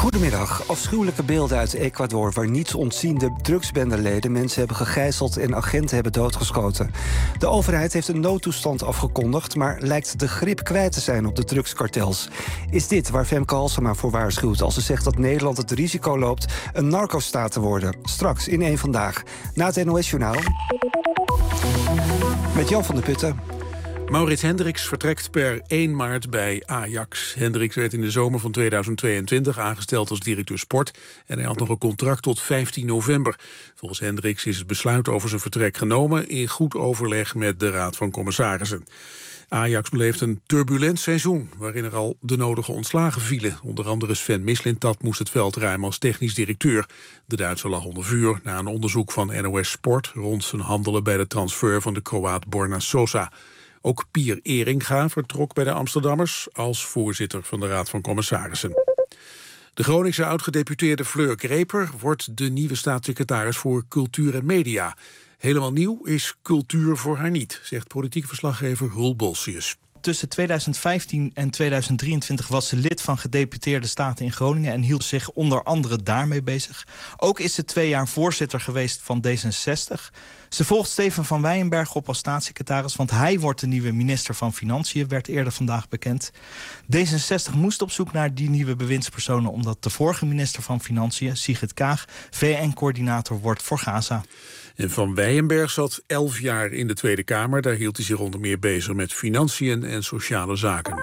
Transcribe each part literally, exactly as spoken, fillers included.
Goedemiddag. Afschuwelijke beelden uit Ecuador waar niets ontziende drugsbendeleden mensen hebben gegijzeld en agenten hebben doodgeschoten. De overheid heeft een noodtoestand afgekondigd, maar lijkt de grip kwijt te zijn op de drugskartels. Is dit waar Femke Halsema voor waarschuwt als ze zegt dat Nederland het risico loopt een narcostaat te worden? Straks in één Vandaag. Na het N O S-journaal. Met Jan van der Putten. Maurits Hendricks vertrekt per één maart bij Ajax. Hendricks werd in de zomer van tweeduizend tweeëntwintig aangesteld als directeur sport en hij had nog een contract tot vijftien november. Volgens Hendricks is het besluit over zijn vertrek genomen in goed overleg met de Raad van Commissarissen. Ajax beleeft een turbulent seizoen waarin er al de nodige ontslagen vielen. Onder andere Sven Mislintat moest het veld ruimen als technisch directeur. De Duitser lag onder vuur na een onderzoek van N O S Sport rond zijn handelen bij de transfer van de Kroaat Borna Sosa. Ook Pier Eringa vertrok bij de Amsterdammers als voorzitter van de Raad van Commissarissen. De Groningse oud-gedeputeerde Fleur Greper wordt de nieuwe staatssecretaris voor Cultuur en Media. Helemaal nieuw is cultuur voor haar niet, zegt politiek verslaggever Roel Bolsius. Tussen tweeduizend vijftien en tweeduizend drieëntwintig was ze lid van Gedeputeerde Staten in Groningen en hield zich onder andere daarmee bezig. Ook is ze twee jaar voorzitter geweest van D zesenzestig. Ze volgt Steven van Wijnberg op als staatssecretaris, want hij wordt de nieuwe minister van Financiën, werd eerder vandaag bekend. D zesenzestig moest op zoek naar die nieuwe bewindspersonen omdat de vorige minister van Financiën, Sigrid Kaag, V N-coördinator wordt voor Gaza. En Van Wijnberg zat elf jaar in de Tweede Kamer. Daar hield hij zich onder meer bezig met financiën en sociale zaken.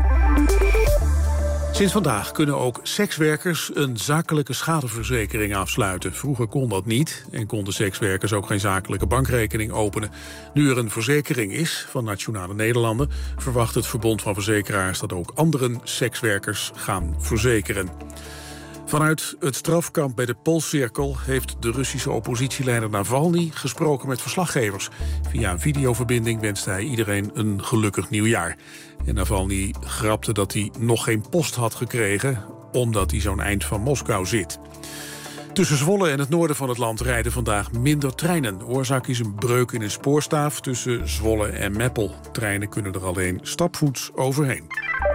Sinds vandaag kunnen ook sekswerkers een zakelijke schadeverzekering afsluiten. Vroeger kon dat niet en konden sekswerkers ook geen zakelijke bankrekening openen. Nu er een verzekering is van Nationale Nederlanden, verwacht het Verbond van Verzekeraars dat ook anderen sekswerkers gaan verzekeren. Vanuit het strafkamp bij de Poolcirkel heeft de Russische oppositieleider Navalny gesproken met verslaggevers. Via een videoverbinding wenste hij iedereen een gelukkig nieuwjaar. En Navalny grapte dat hij nog geen post had gekregen, omdat hij zo'n eind van Moskou zit. Tussen Zwolle en het noorden van het land rijden vandaag minder treinen. Oorzaak is een breuk in een spoorstaaf tussen Zwolle en Meppel. Treinen kunnen er alleen stapvoets overheen.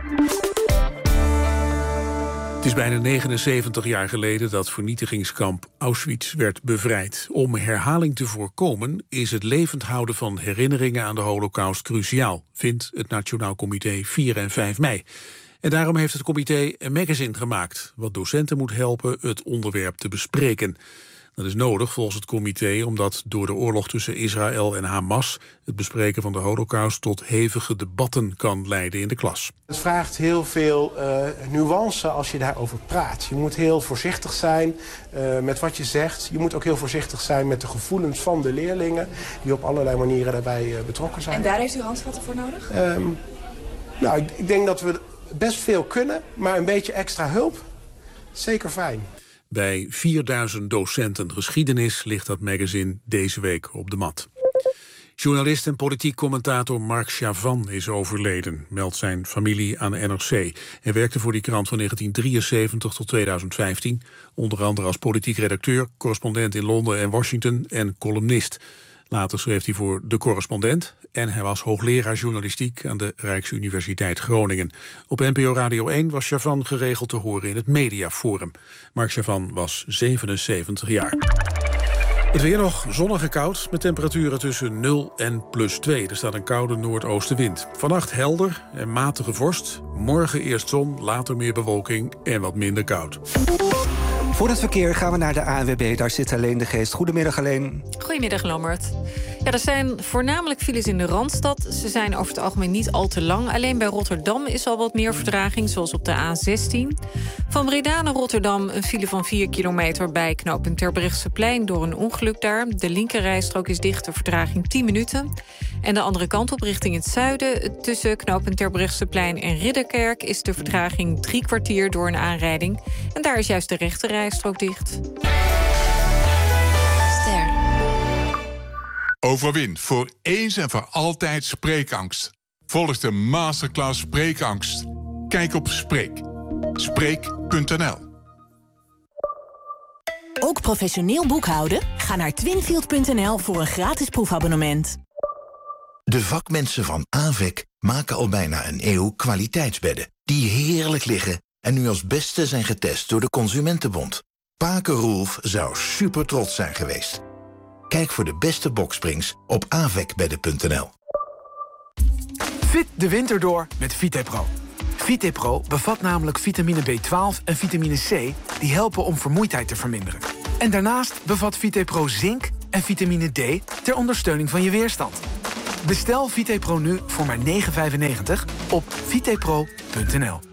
Het is bijna negenenzeventig jaar geleden dat vernietigingskamp Auschwitz werd bevrijd. Om herhaling te voorkomen is het levend houden van herinneringen aan de Holocaust cruciaal, vindt het Nationaal Comité vier en vijf mei. En daarom heeft het comité een magazine gemaakt, wat docenten moet helpen het onderwerp te bespreken. Dat is nodig volgens het comité omdat door de oorlog tussen Israël en Hamas het bespreken van de Holocaust tot hevige debatten kan leiden in de klas. Het vraagt heel veel uh, nuance als je daarover praat. Je moet heel voorzichtig zijn uh, met wat je zegt. Je moet ook heel voorzichtig zijn met de gevoelens van de leerlingen die op allerlei manieren daarbij uh, betrokken zijn. En daar heeft u handvatten voor nodig? Um, nou, ik, ik denk dat we best veel kunnen, maar een beetje extra hulp, zeker fijn. Bij vierduizend docenten geschiedenis ligt dat magazine deze week op de mat. Journalist en politiek commentator Mark Chavan is overleden, meldt zijn familie aan de N R C. Hij werkte voor die krant van negentien drieënzeventig tot tweeduizend vijftien... onder andere als politiek redacteur, correspondent in Londen en Washington en columnist. Later schreef hij voor De Correspondent en hij was hoogleraar journalistiek aan de Rijksuniversiteit Groningen. Op N P O Radio één was Chavan geregeld te horen in het Mediaforum. Mark Chavan was zevenenzeventig jaar. Het weer nog zonnig en koud met temperaturen tussen nul en plus twee. Er staat een koude noordoostenwind. Vannacht helder en matige vorst. Morgen eerst zon, later meer bewolking en wat minder koud. Voor het verkeer gaan we naar de A N W B. Daar zit Alleen de Geest. Goedemiddag, Alleen. Goedemiddag, Lammert. Ja, er zijn voornamelijk files in de Randstad. Ze zijn over het algemeen niet al te lang. Alleen bij Rotterdam is al wat meer vertraging, zoals op de A zestien. Van Breda naar Rotterdam een file van vier kilometer... bij knooppunt Terbrechtseplein door een ongeluk daar. De linkerrijstrook is dicht, de vertraging tien minuten. En de andere kant op richting het zuiden... tussen knooppunt Terbrechtseplein en Ridderkerk... is de vertraging drie kwartier door een aanrijding. En daar is juist de rechterrijstrook dicht. Ster. Overwin voor eens en voor altijd spreekangst. Volg de masterclass Spreekangst. Kijk op Spreek. Spreek punt n l. Ook professioneel boekhouden? Ga naar twinfield punt n l voor een gratis proefabonnement. De vakmensen van A V E C maken al bijna een eeuw kwaliteitsbedden die heerlijk liggen en nu als beste zijn getest door de Consumentenbond. Pake Roelf zou super trots zijn geweest. Kijk voor de beste boksprings op avecbedden punt n l. Fit de winter door met Vitepro. Vitepro bevat namelijk vitamine B twaalf en vitamine C... die helpen om vermoeidheid te verminderen. En daarnaast bevat Vitepro zink en vitamine D... ter ondersteuning van je weerstand. Bestel Vitepro nu voor maar negen vijfennegentig op vitepro punt n l.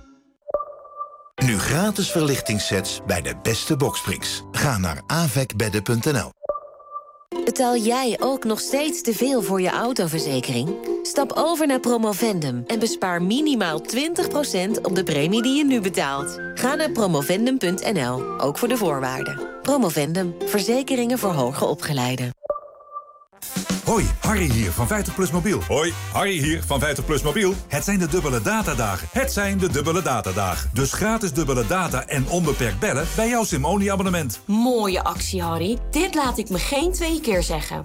Nu gratis verlichtingssets bij de beste boksprings. Ga naar avecbedden punt n l. Betaal jij ook nog steeds te veel voor je autoverzekering? Stap over naar Promovendum en bespaar minimaal twintig procent op de premie die je nu betaalt. Ga naar promovendum punt n l, ook voor de voorwaarden. Promovendum, verzekeringen voor hoger opgeleiden. Hoi, Harry hier van vijftig plus mobiel. Hoi, Harry hier van vijftig plus mobiel. Het zijn de dubbele datadagen. Het zijn de dubbele datadagen. Dus gratis dubbele data en onbeperkt bellen bij jouw SIM-only-abonnement. Mooie actie, Harry. Dit laat ik me geen twee keer zeggen.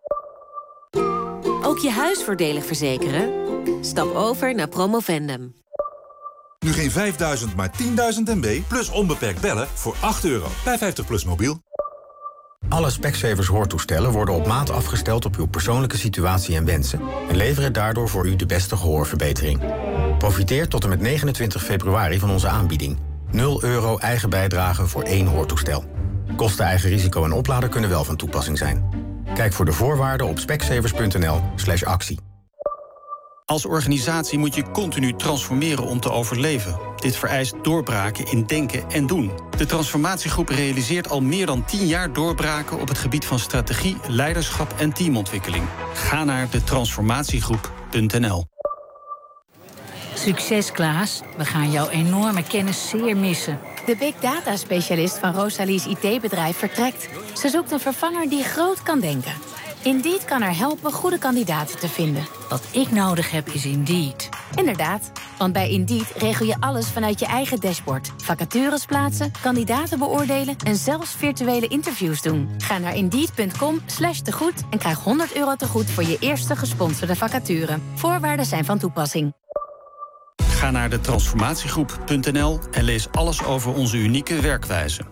Ook je huis voordelig verzekeren? Stap over naar Promovendum. Nu geen vijfduizend, maar tienduizend M B plus onbeperkt bellen voor acht euro bij vijftig plus mobiel. Alle Specsavers hoortoestellen worden op maat afgesteld op uw persoonlijke situatie en wensen en leveren daardoor voor u de beste gehoorverbetering. Profiteer tot en met negenentwintig februari van onze aanbieding. nul euro eigen bijdrage voor één hoortoestel. Kosten, eigen risico en oplader kunnen wel van toepassing zijn. Kijk voor de voorwaarden op specsavers punt n l slash actie. Als organisatie moet je continu transformeren om te overleven. Dit vereist doorbraken in denken en doen. De transformatiegroep realiseert al meer dan tien jaar doorbraken op het gebied van strategie, leiderschap en teamontwikkeling. Ga naar de transformatiegroep punt n l. Succes, Klaas. We gaan jouw enorme kennis zeer missen. De big data specialist van Rosalie's I T-bedrijf vertrekt. Ze zoekt een vervanger die groot kan denken. Indeed kan haar helpen goede kandidaten te vinden. Wat ik nodig heb is Indeed. Inderdaad, want bij Indeed regel je alles vanuit je eigen dashboard. Vacatures plaatsen, kandidaten beoordelen en zelfs virtuele interviews doen. Ga naar indeed punt com slash tegoed en krijg honderd euro tegoed voor je eerste gesponsorde vacature. Voorwaarden zijn van toepassing. Ga naar de transformatiegroep punt n l en lees alles over onze unieke werkwijze.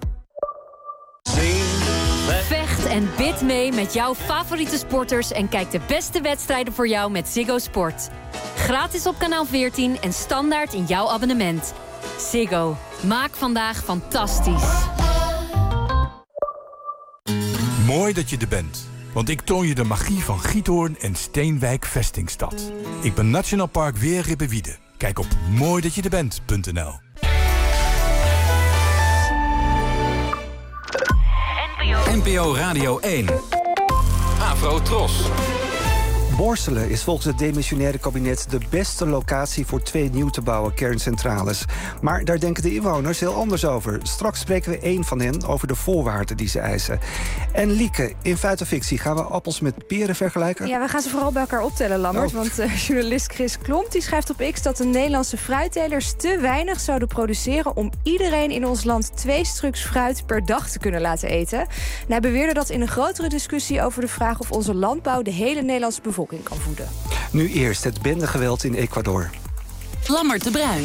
Vecht en bid mee met jouw favoriete sporters en kijk de beste wedstrijden voor jou met Ziggo Sport. Gratis op kanaal veertien en standaard in jouw abonnement. Ziggo. Maak vandaag fantastisch. Mooi dat je er bent, want ik toon je de magie van Giethoorn en Steenwijk Vestingstad. Ik ben Nationaal Park Weerribbewiede. Kijk op mooi dat je er bent punt n l. N P O Radio één. Afro Tros. Borselen is volgens het demissionaire kabinet de beste locatie voor twee nieuw te bouwen kerncentrales. Maar daar denken de inwoners heel anders over. Straks spreken we één van hen over de voorwaarden die ze eisen. En Lieke, in Feit of Fictie gaan we appels met peren vergelijken? Ja, we gaan ze vooral bij elkaar optellen, Lammert. Oh. Want uh, journalist Chris Klomp die schrijft op X dat de Nederlandse fruittelers te weinig zouden produceren om iedereen in ons land twee stuks fruit per dag te kunnen laten eten. En hij beweerde dat in een grotere discussie over de vraag of onze landbouw de hele Nederlandse bevolking kan voeden. Nu eerst het bendegeweld in Ecuador. Lammert de Bruin.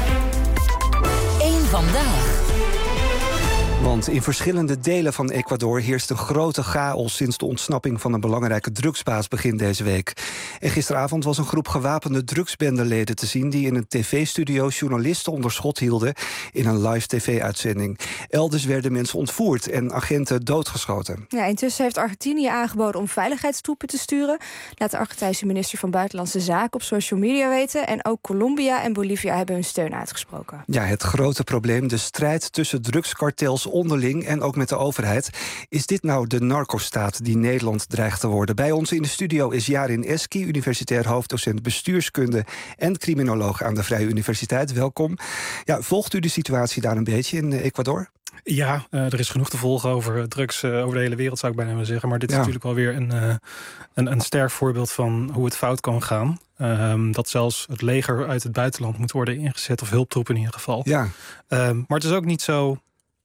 Eén vandaag. Want in verschillende delen van Ecuador heerst een grote chaos sinds de ontsnapping van een belangrijke drugsbaas begin deze week. En gisteravond was een groep gewapende drugsbendeleden te zien die in een tv-studio journalisten onder schot hielden in een live tv-uitzending. Elders werden mensen ontvoerd en agenten doodgeschoten. Ja, intussen heeft Argentinië aangeboden om veiligheidstroepen te sturen. Laat de Argentijnse minister van Buitenlandse Zaken op social media weten. En ook Colombia en Bolivia hebben hun steun uitgesproken. Ja, het grote probleem, de strijd tussen drugskartels onderling en ook met de overheid. Is dit nou de narcostaat die Nederland dreigt te worden? Bij ons in de studio is Jarin Eski, universitair hoofddocent bestuurskunde en criminoloog aan de Vrije Universiteit. Welkom. Ja, volgt u de situatie daar een beetje in Ecuador? Ja, uh, er is genoeg te volgen over drugs uh, over de hele wereld, zou ik bijna willen zeggen. Maar dit is ja. natuurlijk wel weer een, uh, een, een sterk voorbeeld van hoe het fout kan gaan. Um, dat zelfs het leger uit het buitenland moet worden ingezet, of hulptroepen in ieder geval. Ja. Um, maar het is ook niet zo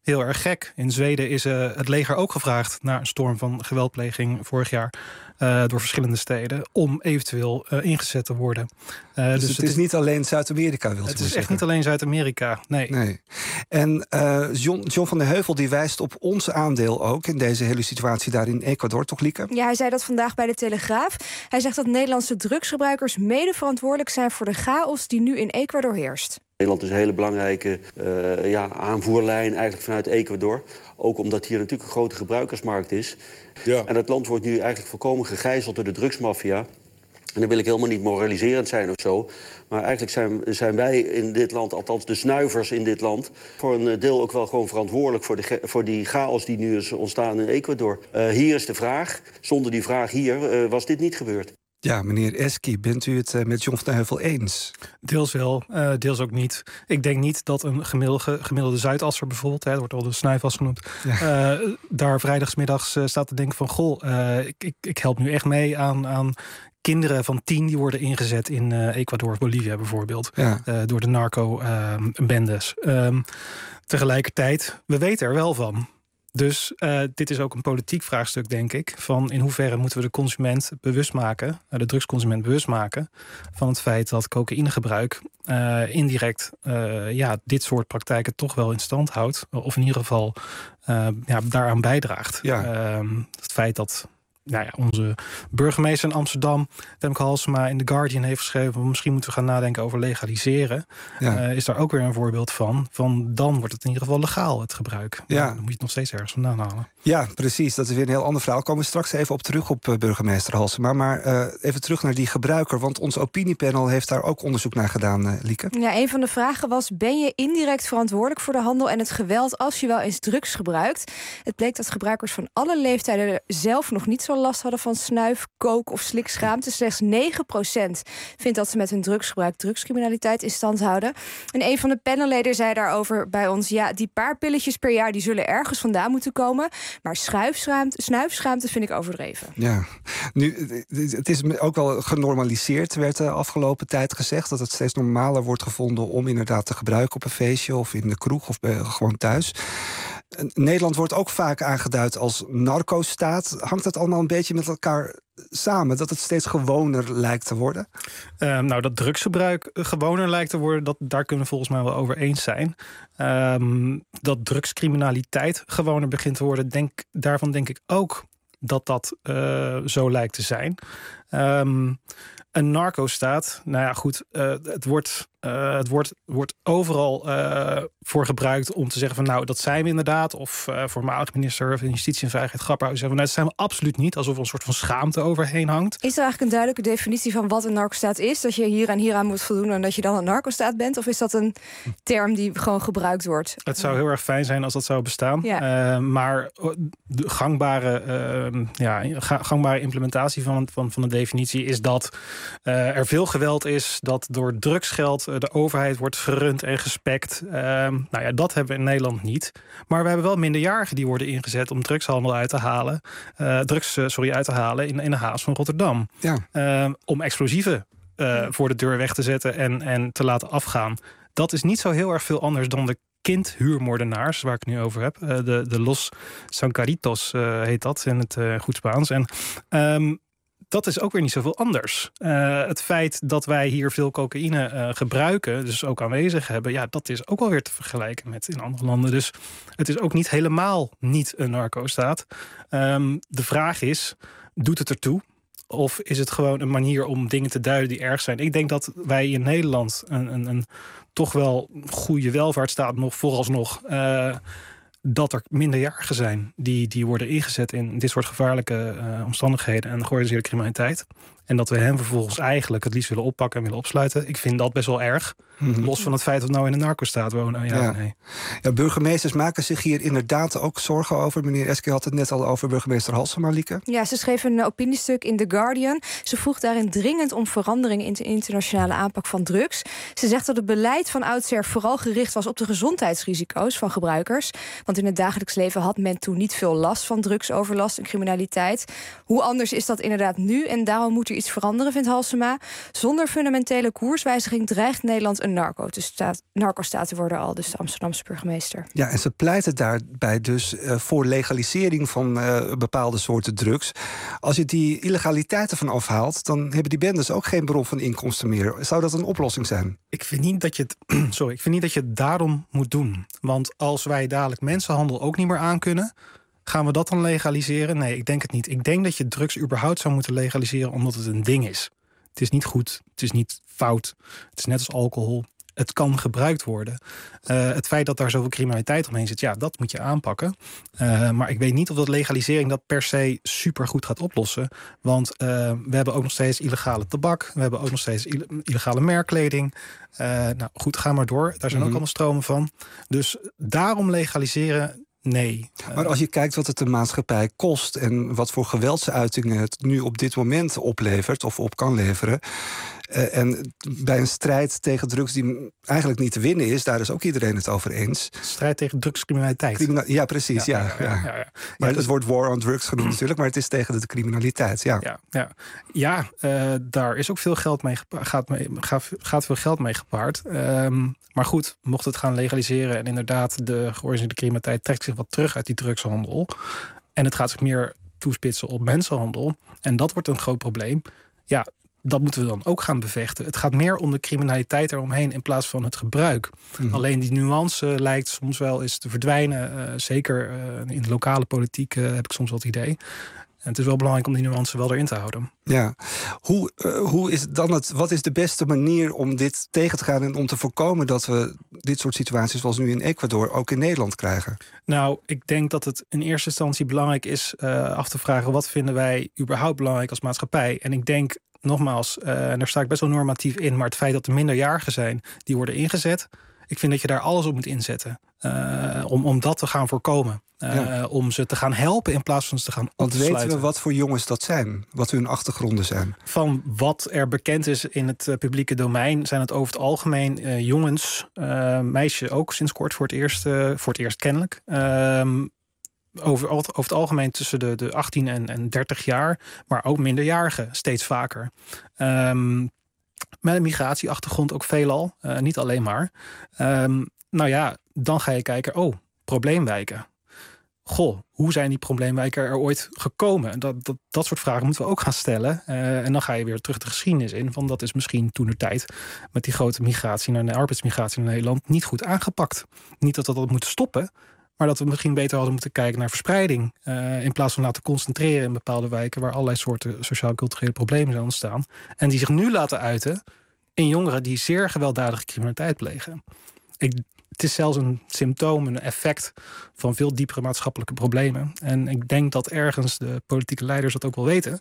heel erg gek. In Zweden is uh, het leger ook gevraagd naar een storm van geweldpleging vorig jaar uh, door verschillende steden om eventueel uh, ingezet te worden. Uh, dus, dus het, het is niet alleen Zuid-Amerika, wil je Het is zeggen. echt niet alleen Zuid-Amerika, nee. nee. En uh, John, John van der Heuvel die wijst op ons aandeel ook in deze hele situatie daar in Ecuador, toch Lieke? Ja, hij zei dat vandaag bij de Telegraaf. Hij zegt dat Nederlandse drugsgebruikers mede verantwoordelijk zijn voor de chaos die nu in Ecuador heerst. Nederland is een hele belangrijke uh, ja, aanvoerlijn eigenlijk vanuit Ecuador. Ook omdat hier natuurlijk een grote gebruikersmarkt is. Ja. En het land wordt nu eigenlijk volkomen gegijzeld door de drugsmafia. En dan wil ik helemaal niet moraliserend zijn of zo. Maar eigenlijk zijn, zijn wij in dit land, althans de snuivers in dit land, voor een deel ook wel gewoon verantwoordelijk voor, de, voor die chaos die nu is ontstaan in Ecuador. Uh, hier is de vraag. Zonder die vraag hier uh, was dit niet gebeurd. Ja, meneer Eski, bent u het uh, met John van der Heuvel eens? Deels wel, uh, deels ook niet. Ik denk niet dat een gemiddelde, gemiddelde Zuidasser bijvoorbeeld, hè, het wordt al de snuifas genoemd, ja. uh, daar vrijdagsmiddags uh, staat te denken van, goh, uh, ik, ik, ik help nu echt mee aan, aan kinderen van tien die worden ingezet in uh, Ecuador of Bolivia bijvoorbeeld, ja. uh, door de narco-bendes. Uh, um, tegelijkertijd, we weten er wel van. Dus uh, dit is ook een politiek vraagstuk, denk ik. Van in hoeverre moeten we de consument bewust maken, de drugsconsument bewust maken van het feit dat cocaïnegebruik uh, indirect uh, ja, dit soort praktijken toch wel in stand houdt. Of in ieder geval uh, ja, daaraan bijdraagt. Ja. Uh, het feit dat nou ja, onze burgemeester in Amsterdam, Femke Halsema, in The Guardian heeft geschreven, misschien moeten we gaan nadenken over legaliseren. Ja. Uh, is daar ook weer een voorbeeld van. Van dan wordt het in ieder geval legaal, het gebruik. Ja. Dan moet je het nog steeds ergens vandaan halen. Ja, precies. Dat is weer een heel ander verhaal. Komen we straks even op terug op uh, burgemeester Halsema. Maar uh, even terug naar die gebruiker. Want ons opiniepanel heeft daar ook onderzoek naar gedaan, uh, Lieke. Ja, een van de vragen was, ben je indirect verantwoordelijk voor de handel en het geweld als je wel eens drugs gebruikt? Het bleek dat gebruikers van alle leeftijden zelf nog niet zo last hadden van snuif, kook of slikschaamte. Slechts negen procent vindt dat ze met hun drugsgebruik drugscriminaliteit in stand houden. En een van de panelleden zei daarover bij ons, ja, die paar pilletjes per jaar die zullen ergens vandaan moeten komen. Maar snuifschaamte, snuifschaamte vind ik overdreven. Ja, nu, het is ook wel genormaliseerd, werd de afgelopen tijd gezegd, dat het steeds normaler wordt gevonden om inderdaad te gebruiken op een feestje of in de kroeg of bij, gewoon thuis. Nederland wordt ook vaak aangeduid als narco-staat. Hangt dat allemaal een beetje met elkaar samen, dat het steeds gewoner lijkt te worden? Uh, nou, dat drugsgebruik gewoner lijkt te worden, dat, daar kunnen we volgens mij wel over eens zijn. Um, dat drugscriminaliteit gewoner begint te worden, denk, daarvan denk ik ook dat dat uh, zo lijkt te zijn. Um, een narco-staat, nou ja, goed, uh, het wordt, uh, het wordt, wordt overal uh, voor gebruikt om te zeggen van, nou, dat zijn we inderdaad. Of uh, voormalig minister van Justitie en Veiligheid Grapperhaus zeggen van, nou, dat zijn we absoluut niet. Alsof er een soort van schaamte overheen hangt. Is er eigenlijk een duidelijke definitie van wat een narco-staat is? Dat je hier en hier aan moet voldoen en dat je dan een narco-staat bent? Of is dat een term die gewoon gebruikt wordt? Het zou heel erg fijn zijn als dat zou bestaan. Ja. Uh, maar de gangbare, uh, ja, gangbare implementatie van, van, van de definitie is dat Uh, er veel geweld is, dat door drugsgeld uh, de overheid wordt gerund en gespekt. Uh, nou ja, dat hebben we in Nederland niet. Maar we hebben wel minderjarigen die worden ingezet om drugshandel uit te halen. Uh, drugs, uh, sorry, uit te halen in, in de haven van Rotterdam. Ja. Uh, om explosieven uh, voor de deur weg te zetten en, en te laten afgaan. Dat is niet zo heel erg veel anders dan de kindhuurmoordenaars, waar ik het nu over heb. Uh, de, de Los Sancaritos uh, heet dat in het uh, goed Spaans. En um, dat is ook weer niet zoveel anders. Uh, het feit dat wij hier veel cocaïne uh, gebruiken, dus ook aanwezig hebben, ja, dat is ook alweer te vergelijken met in andere landen. Dus het is ook niet helemaal niet een narco-staat. Um, de vraag is, doet het ertoe? Of is het gewoon een manier om dingen te duiden die erg zijn? Ik denk dat wij in Nederland een, een, een toch wel goede welvaartsstaat nog vooralsnog Uh, dat er minderjarigen zijn die, die worden ingezet in dit soort gevaarlijke uh, omstandigheden en georganiseerde criminaliteit. En dat we hen vervolgens eigenlijk het liefst willen oppakken en willen opsluiten. Ik vind dat best wel erg. Mm-hmm. Los van het feit dat we nou in een narco-staat wonen. Ja, ja. Nee. Ja, burgemeesters maken zich hier inderdaad ook zorgen over. Meneer Eski had het net al over burgemeester Halsema, Lieke. Ja, ze schreef een opiniestuk in The Guardian. Ze vroeg daarin dringend om verandering in de internationale aanpak van drugs. Ze zegt dat het beleid van oudsher vooral gericht was op de gezondheidsrisico's van gebruikers. Want in het dagelijks leven had men toen niet veel last van drugsoverlast en criminaliteit. Hoe anders is dat inderdaad nu? En daarom moet er iets veranderen, vindt Halsema. Zonder fundamentele koerswijziging dreigt Nederland een een narco-staat, narco-staat te worden, al dus de Amsterdamse burgemeester. Ja, en ze pleiten daarbij dus uh, voor legalisering van uh, bepaalde soorten drugs. Als je die illegaliteit ervan afhaalt, dan hebben die bendes ook geen bron van inkomsten meer. Zou dat een oplossing zijn? Ik vind niet dat je het, sorry, ik vind niet dat je het daarom moet doen. Want als wij dadelijk mensenhandel ook niet meer aankunnen, gaan we dat dan legaliseren? Nee, ik denk het niet. Ik denk dat je drugs überhaupt zou moeten legaliseren omdat het een ding is. Het is niet goed, het is niet fout. Het is net als alcohol. Het kan gebruikt worden. Uh, het feit dat daar zoveel criminaliteit omheen zit, ja, dat moet je aanpakken. Uh, maar ik weet niet of dat legalisering dat per se supergoed gaat oplossen. Want uh, we hebben ook nog steeds illegale tabak. We hebben ook nog steeds illegale merkkleding. Uh, nou goed, ga maar door. Daar zijn mm-hmm. ook allemaal stromen van. Dus daarom legaliseren, nee. Maar als je kijkt wat het de maatschappij kost en wat voor geweldsuitingen het nu op dit moment oplevert of op kan leveren. Uh, en bij een strijd tegen drugs die eigenlijk niet te winnen is, daar is ook iedereen het over eens. Strijd tegen drugscriminaliteit. Crimina- ja, precies. Ja, ja, ja, ja. Ja, ja. Maar ja, het wordt war on drugs genoemd natuurlijk, maar het is tegen de criminaliteit. Ja, ja, ja. ja uh, daar is ook veel geld mee gepaard, gaat, mee, gaat, gaat veel geld mee gepaard. Um, maar goed, mocht het gaan legaliseren en inderdaad de georganiseerde criminaliteit trekt zich wat terug uit die drugshandel en het gaat zich meer toespitsen op mensenhandel en dat wordt een groot probleem. Ja, dat moeten we dan ook gaan bevechten. Het gaat meer om de criminaliteit eromheen in plaats van het gebruik. Mm. Alleen die nuance lijkt soms wel eens te verdwijnen. Uh, zeker uh, in de lokale politiek uh, heb ik soms wel het idee. En het is wel belangrijk om die nuance wel erin te houden. Ja, hoe, uh, hoe is dan het, wat is de beste manier om dit tegen te gaan en om te voorkomen dat we dit soort situaties zoals nu in Ecuador ook in Nederland krijgen? Nou, ik denk dat het in eerste instantie belangrijk is uh, af te vragen wat vinden wij überhaupt belangrijk als maatschappij. En ik denk nogmaals, uh, en daar sta ik best wel normatief in, maar het feit dat er minderjarigen zijn die worden ingezet, ik vind dat je daar alles op moet inzetten. Uh, om, om dat te gaan voorkomen. Uh, ja. Om ze te gaan helpen in plaats van ze te gaan opsluiten. Want weten we wat voor jongens dat zijn? Wat hun achtergronden zijn? Van wat er bekend is in het uh, publieke domein zijn het over het algemeen uh, jongens, uh, meisjes ook sinds kort voor het eerst, uh, voor het eerst kennelijk. Uh, Over, over het algemeen tussen de, de achttien en, en dertig jaar, maar ook minderjarigen steeds vaker. Um, met een migratieachtergrond ook veelal, uh, niet alleen maar. Um, nou ja, dan ga je kijken, oh, probleemwijken. Goh, hoe zijn die probleemwijken er ooit gekomen? Dat, dat, dat soort vragen moeten we ook gaan stellen. Uh, en dan ga je weer terug de geschiedenis in. Van dat is misschien toentertijd met die grote migratie naar de arbeidsmigratie naar Nederland niet goed aangepakt. Niet dat dat had moeten stoppen, maar dat we misschien beter hadden moeten kijken naar verspreiding. Uh, in plaats van laten concentreren in bepaalde wijken waar allerlei soorten sociaal-culturele problemen zijn ontstaan. En die zich nu laten uiten in jongeren die zeer gewelddadige criminaliteit plegen. Ik, het is zelfs een symptoom, een effect van veel diepere maatschappelijke problemen. En ik denk dat ergens de politieke leiders dat ook wel weten.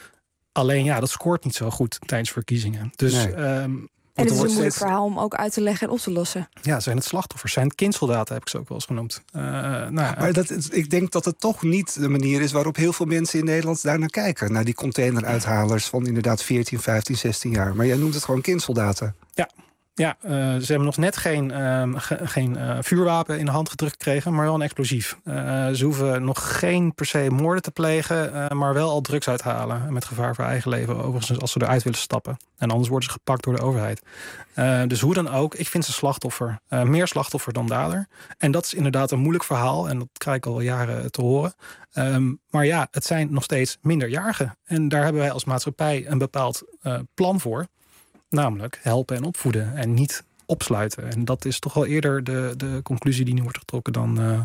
Alleen ja, dat scoort niet zo goed tijdens verkiezingen. Dus nee. um, en het is een moeilijk steeds verhaal om ook uit te leggen en op te lossen. Ja, zijn het slachtoffers, zijn het kindsoldaten, heb ik ze ook wel eens genoemd. Uh, nou, maar dat, ik denk dat het toch niet de manier is waarop heel veel mensen in Nederland daar naar kijken. Naar die containeruithalers van inderdaad veertien, vijftien, zestien jaar. Maar jij noemt het gewoon kindsoldaten. Ja. Ja, uh, ze hebben nog net geen, uh, ge, geen uh, vuurwapen in de hand gedrukt gekregen, maar wel een explosief. Uh, ze hoeven nog geen per se moorden te plegen, uh, maar wel al drugs uithalen. Met gevaar voor eigen leven, overigens, als ze eruit willen stappen. En anders worden ze gepakt door de overheid. Uh, dus hoe dan ook, ik vind ze slachtoffer. Uh, meer slachtoffer dan dader. En dat is inderdaad een moeilijk verhaal. En dat krijg ik al jaren te horen. Um, maar ja, het zijn nog steeds minderjarigen. En daar hebben wij als maatschappij een bepaald uh, plan voor. Namelijk helpen en opvoeden en niet opsluiten. En dat is toch wel eerder de, de conclusie die nu wordt getrokken dan, uh,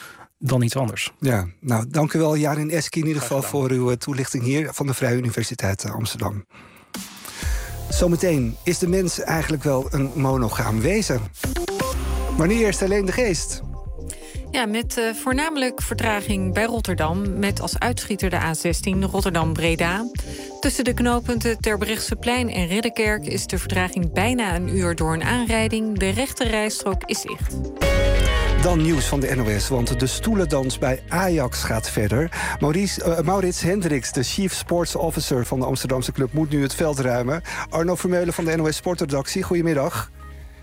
dan iets anders. Ja, nou, dank u wel Jarin Eski in ieder geval voor uw toelichting hier van de Vrije Universiteit Amsterdam. Zometeen, is de mens eigenlijk wel een monogaam wezen? Maar nu eerst alleen de geest. Ja, met uh, voornamelijk vertraging bij Rotterdam, met als uitschieter de A zestien Rotterdam-Breda. Tussen de knooppunten Terbrechtseplein en Ridderkerk is de vertraging bijna een uur door een aanrijding. De rechte rijstrook is dicht. Dan nieuws van de N O S, want de stoelendans bij Ajax gaat verder. Maurice, uh, Maurits Hendricks, de Chief Sports Officer van de Amsterdamse club, moet nu het veld ruimen. Arno Vermeulen van de N O S Sportredactie, goedemiddag.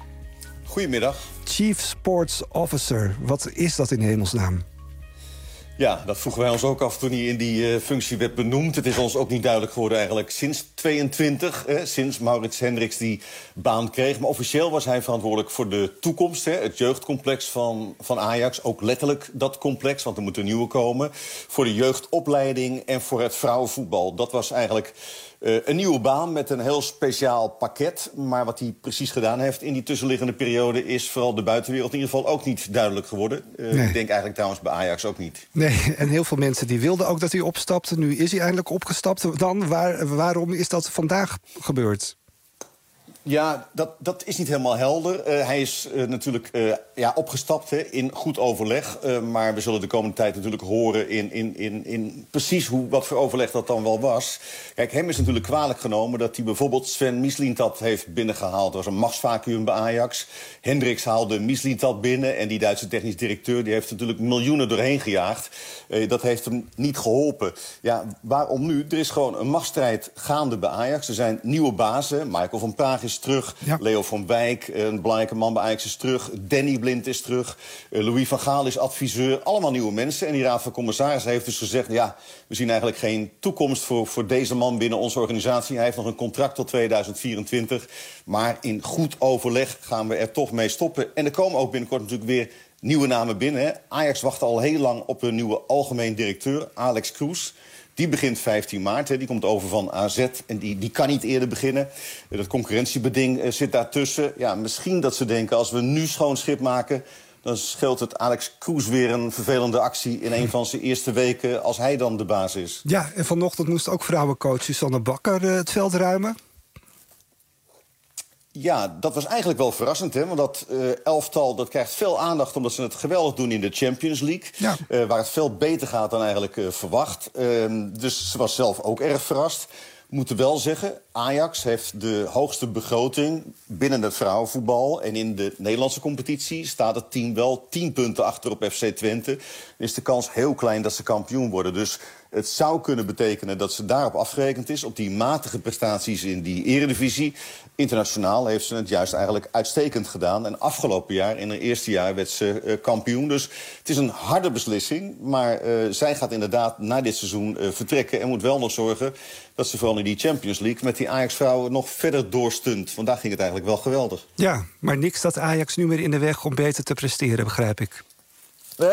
Goedemiddag. Chief Sports Officer, wat is dat in hemelsnaam? Ja, dat vroegen wij ons ook af toen hij in die uh, functie werd benoemd. Het is ons ook niet duidelijk geworden eigenlijk sinds tweeëntwintig. Eh, sinds Maurits Hendricks die baan kreeg. Maar officieel was hij verantwoordelijk voor de toekomst. Hè, het jeugdcomplex van, van Ajax. Ook letterlijk dat complex, want er moet een nieuwe komen. Voor de jeugdopleiding en voor het vrouwenvoetbal. Dat was eigenlijk uh, een nieuwe baan met een heel speciaal pakket. Maar wat hij precies gedaan heeft in die tussenliggende periode is vooral de buitenwereld in ieder geval ook niet duidelijk geworden. Uh, nee. Ik denk eigenlijk trouwens bij Ajax ook niet. Nee, en heel veel mensen die wilden ook dat hij opstapte. Nu is hij eindelijk opgestapt. Dan, waar, waarom is dat vandaag gebeurd? Ja, dat, dat is niet helemaal helder. Uh, hij is uh, natuurlijk uh, ja, opgestapt hè, in goed overleg. Uh, maar we zullen de komende tijd natuurlijk horen in, in, in, in precies hoe, wat voor overleg dat dan wel was. Kijk, hem is natuurlijk kwalijk genomen dat hij bijvoorbeeld Sven Mislintat heeft binnengehaald. Dat was een machtsvacuum bij Ajax. Hendricks haalde Mislintat binnen en die Duitse technisch directeur die heeft natuurlijk miljoenen doorheen gejaagd. Uh, dat heeft hem niet geholpen. Ja, waarom nu? Er is gewoon een machtsstrijd gaande bij Ajax. Er zijn nieuwe bazen. Michael van Praag is terug. Ja. Leo van Wijk, een belangrijke man bij Ajax, is terug. Danny Blind is terug. Uh, Louis van Gaal is adviseur. Allemaal nieuwe mensen. En die Raad van Commissarissen heeft dus gezegd, ja, we zien eigenlijk geen toekomst voor, voor deze man binnen onze organisatie. Hij heeft nog een contract tot tweeduizend vierentwintig. Maar in goed overleg gaan we er toch mee stoppen. En er komen ook binnenkort natuurlijk weer nieuwe namen binnen. Hè. Ajax wacht al heel lang op een nieuwe algemeen directeur, Alex Kroes. Die begint vijftien maart, hè. Die komt over van A Z en die, die kan niet eerder beginnen. Dat concurrentiebeding uh, zit daartussen. Ja, misschien dat ze denken, als we nu schoon schip maken, dan scheelt het Alex Kroes weer een vervelende actie in een van zijn eerste weken als hij dan de baas is. Ja, en vanochtend moest ook vrouwencoach Susanne Bakker uh, het veld ruimen. Ja, dat was eigenlijk wel verrassend, hè? Want dat uh, elftal dat krijgt veel aandacht omdat ze het geweldig doen in de Champions League. Ja. Uh, waar het veel beter gaat dan eigenlijk uh, verwacht. Uh, dus ze was zelf ook erg verrast. We moeten wel zeggen, Ajax heeft de hoogste begroting binnen het vrouwenvoetbal. En in de Nederlandse competitie staat het team wel tien punten achter op F C Twente. Dan is de kans heel klein dat ze kampioen worden. Dus het zou kunnen betekenen dat ze daarop afgerekend is, op die matige prestaties in die eredivisie. Internationaal heeft ze het juist eigenlijk uitstekend gedaan. En afgelopen jaar, in haar eerste jaar, werd ze uh, kampioen. Dus het is een harde beslissing. Maar uh, zij gaat inderdaad na dit seizoen uh, vertrekken en moet wel nog zorgen dat ze vooral in die Champions League met die Ajax-vrouwen nog verder doorstunt. Want daar ging het eigenlijk wel geweldig. Ja, maar niks dat Ajax nu meer in de weg om beter te presteren, begrijp ik. uh,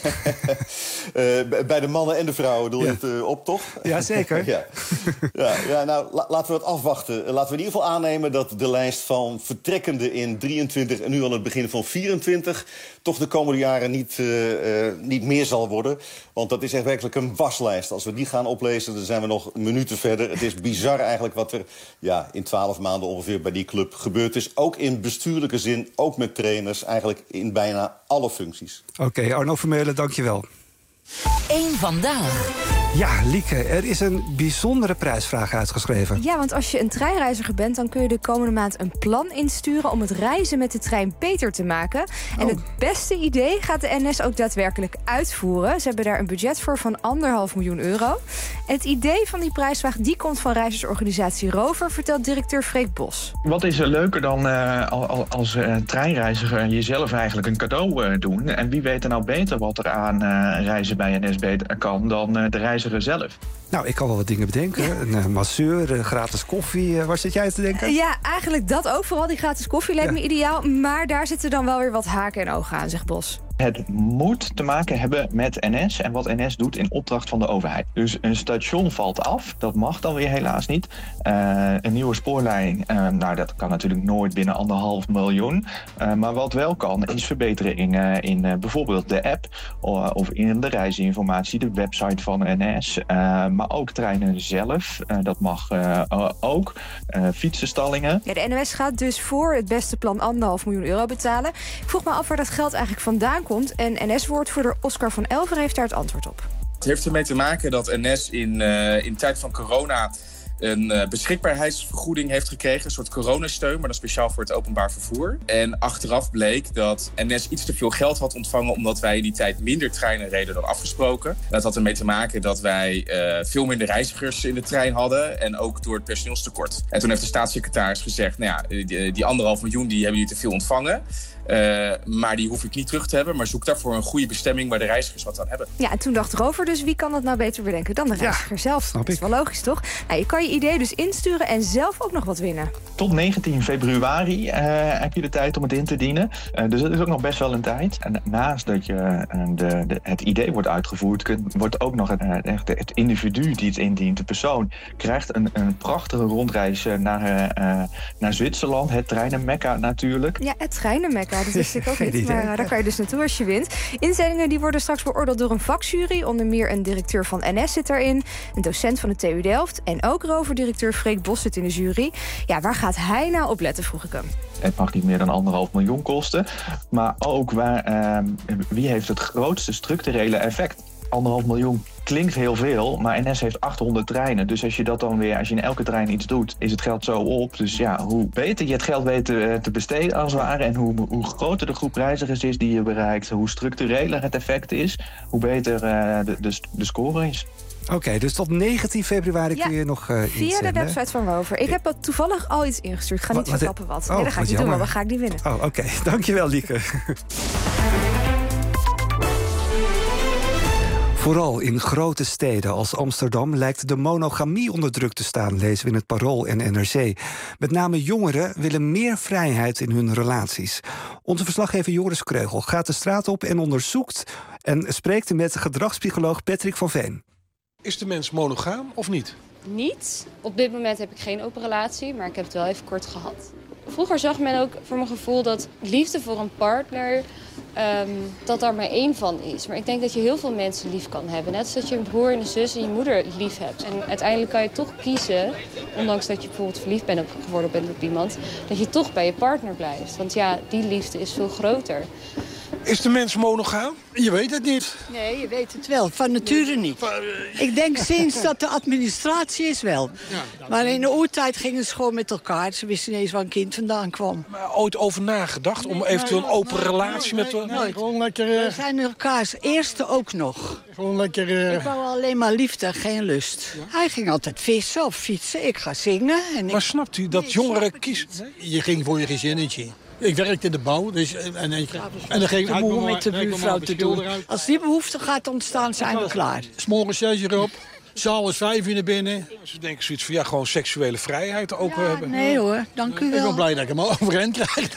bij de mannen en de vrouwen doe je ja. het uh, op, toch? Ja, zeker. ja. Ja, ja, nou, la, laten we het afwachten. Laten we in ieder geval aannemen dat de lijst van vertrekkenden in drieëntwintig en nu al het begin van vierentwintig toch de komende jaren niet, uh, uh, niet meer zal worden. Want dat is echt werkelijk een waslijst. Als we die gaan oplezen, dan zijn we nog minuten verder. Het is bizar eigenlijk wat er ja, in twaalf maanden ongeveer bij die club gebeurd is. Ook in bestuurlijke zin, ook met trainers, eigenlijk in bijna alle functies. Oké, okay, Arno Vermeulen, dank je wel. Eén vandaag. Ja, Lieke, er is een bijzondere prijsvraag uitgeschreven. Ja, want als je een treinreiziger bent, dan kun je de komende maand een plan insturen om het reizen met de trein beter te maken. Oh. En het beste idee gaat de N S ook daadwerkelijk uitvoeren. Ze hebben daar een budget voor van anderhalf miljoen euro. En het idee van die prijsvraag die komt van reizigersorganisatie Rover, vertelt directeur Freek Bos. Wat is er leuker dan uh, als uh, treinreiziger jezelf eigenlijk een cadeau uh, doen? En wie weet er nou beter wat er aan uh, reizen bij N S beter kan dan uh, de reiziger zelf? Nou, ik kan wel wat dingen bedenken. Een uh, masseur, uh, gratis koffie. Uh, waar zit jij te denken? Ja, eigenlijk dat ook. Vooral die gratis koffie lijkt ja. me ideaal. Maar daar zitten dan wel weer wat haken en ogen aan, zegt Bos. Het moet te maken hebben met N S en wat N S doet in opdracht van de overheid. Dus een station valt af, dat mag dan weer helaas niet. Uh, een nieuwe spoorlijn, uh, nou dat kan natuurlijk nooit binnen anderhalf miljoen. Uh, maar wat wel kan, is verbeteren in, uh, in uh, bijvoorbeeld de app uh, of in de reisinformatie, de website van N S. Uh, maar ook treinen zelf, uh, dat mag uh, uh, ook. Uh, fietsenstallingen. Ja, de N S gaat dus voor het beste plan anderhalf miljoen euro betalen. Ik vroeg me af waar dat geld eigenlijk vandaan komt. En N S-woordvoerder Oscar van Elver heeft daar het antwoord op. Het heeft ermee te maken dat N S in, uh, in tijd van corona een uh, beschikbaarheidsvergoeding heeft gekregen. Een soort coronasteun, maar dan speciaal voor het openbaar vervoer. En achteraf bleek dat N S iets te veel geld had ontvangen omdat wij in die tijd minder treinen reden dan afgesproken. Dat had ermee te maken dat wij uh, veel minder reizigers in de trein hadden en ook door het personeelstekort. En toen heeft de staatssecretaris gezegd, nou ja, die, die anderhalf miljoen die hebben jullie te veel ontvangen. Uh, maar die hoef ik niet terug te hebben. Maar zoek daarvoor een goede bestemming waar de reizigers wat aan hebben. Ja, en toen dacht Rover dus, wie kan dat nou beter bedenken dan de reiziger ja, zelf? Snap dat is wel logisch, toch? Nou, je kan je idee dus insturen en zelf ook nog wat winnen. Tot negentien februari uh, heb je de tijd om het in te dienen. Uh, dus dat is ook nog best wel een tijd. En naast dat je uh, de, de, het idee wordt uitgevoerd, kun, wordt ook nog het, uh, het individu die het indient, de persoon, krijgt een, een prachtige rondreis naar, uh, naar Zwitserland. Het treinenmekka natuurlijk. Ja, het treinenmekka. Dat wist ik ook niet, maar uh, daar kan je dus naartoe als je wint. Inzendingen die worden straks beoordeeld door een vakjury. Onder meer een directeur van N S zit daarin, een docent van de T U Delft en ook roverdirecteur Freek Bos zit in de jury. Ja, waar gaat hij nou op letten, vroeg ik hem. Het mag niet meer dan anderhalf miljoen kosten. Maar ook waar, uh, wie heeft het grootste structurele effect? Anderhalf miljoen klinkt heel veel, maar N S heeft achthonderd treinen. Dus als je dat dan weer, als je in elke trein iets doet, is het geld zo op. Dus ja, hoe beter je het geld weet te, te besteden als het ware, en hoe, hoe groter de groep reizigers is die je bereikt, hoe structureler het effect is, hoe beter uh, de, de, de score is. Oké, okay, dus tot negentien februari ja, kun je nog uh, via inzenden. De website van Rover. Ik heb wat toevallig al iets ingestuurd. Ik ga niet verklappen wat. Oh, nee, dat ga ik niet doen, maar dan ga ik niet winnen. Oh, oké. Okay. Dankjewel, Lieke. Vooral in grote steden als Amsterdam lijkt de monogamie onder druk te staan, lezen we in het Parool en N R C. Met name jongeren willen meer vrijheid in hun relaties. Onze verslaggever Joris Kreugel gaat de straat op en onderzoekt en spreekt met gedragspsycholoog Patrick van Veen. Is de mens monogaam of niet? Niet. Op dit moment heb ik geen open relatie, maar ik heb het wel even kort gehad. Vroeger zag men ook voor mijn gevoel dat liefde voor een partner, Um, dat daar maar één van is. Maar ik denk dat je heel veel mensen lief kan hebben. Net als dat je een broer en een zus en je moeder lief hebt. En uiteindelijk kan je toch kiezen, ondanks dat je bijvoorbeeld verliefd bent geworden bent op iemand, dat je toch bij je partner blijft. Want ja, die liefde is veel groter. Is de mens monogaam? Je weet het niet. Nee, je weet het wel. Van nature niet. Ik denk sinds dat de administratie is wel. Ja, maar in de oertijd gingen ze gewoon met elkaar. Ze wisten niet eens waar een kind vandaan kwam. Maar ooit over nagedacht om eventueel een open relatie met... Nee, nee, gewoon lekker... Uh... We zijn elkaars eerste ook nog. Gewoon lekker... Uh... Ik wou alleen maar liefde, geen lust. Ja? Hij ging altijd vissen of fietsen. Ik ga zingen. En maar ik... snapt u dat nee, jongeren kiezen? Je ging voor je gezinnetje. Ik werkte in de bouw, dus, en, en, ik, en dan ging ik met de buurvrouw te doen. Als die behoefte gaat ontstaan, zijn we klaar. 's Morgens zes uur op, 's avonds vijf uur naar binnen. Ze denken zoiets van, ja, gewoon seksuele vrijheid ook ja, hebben. Nee hoor, dank u wel. Ik ben blij dat ik hem overeind krijg.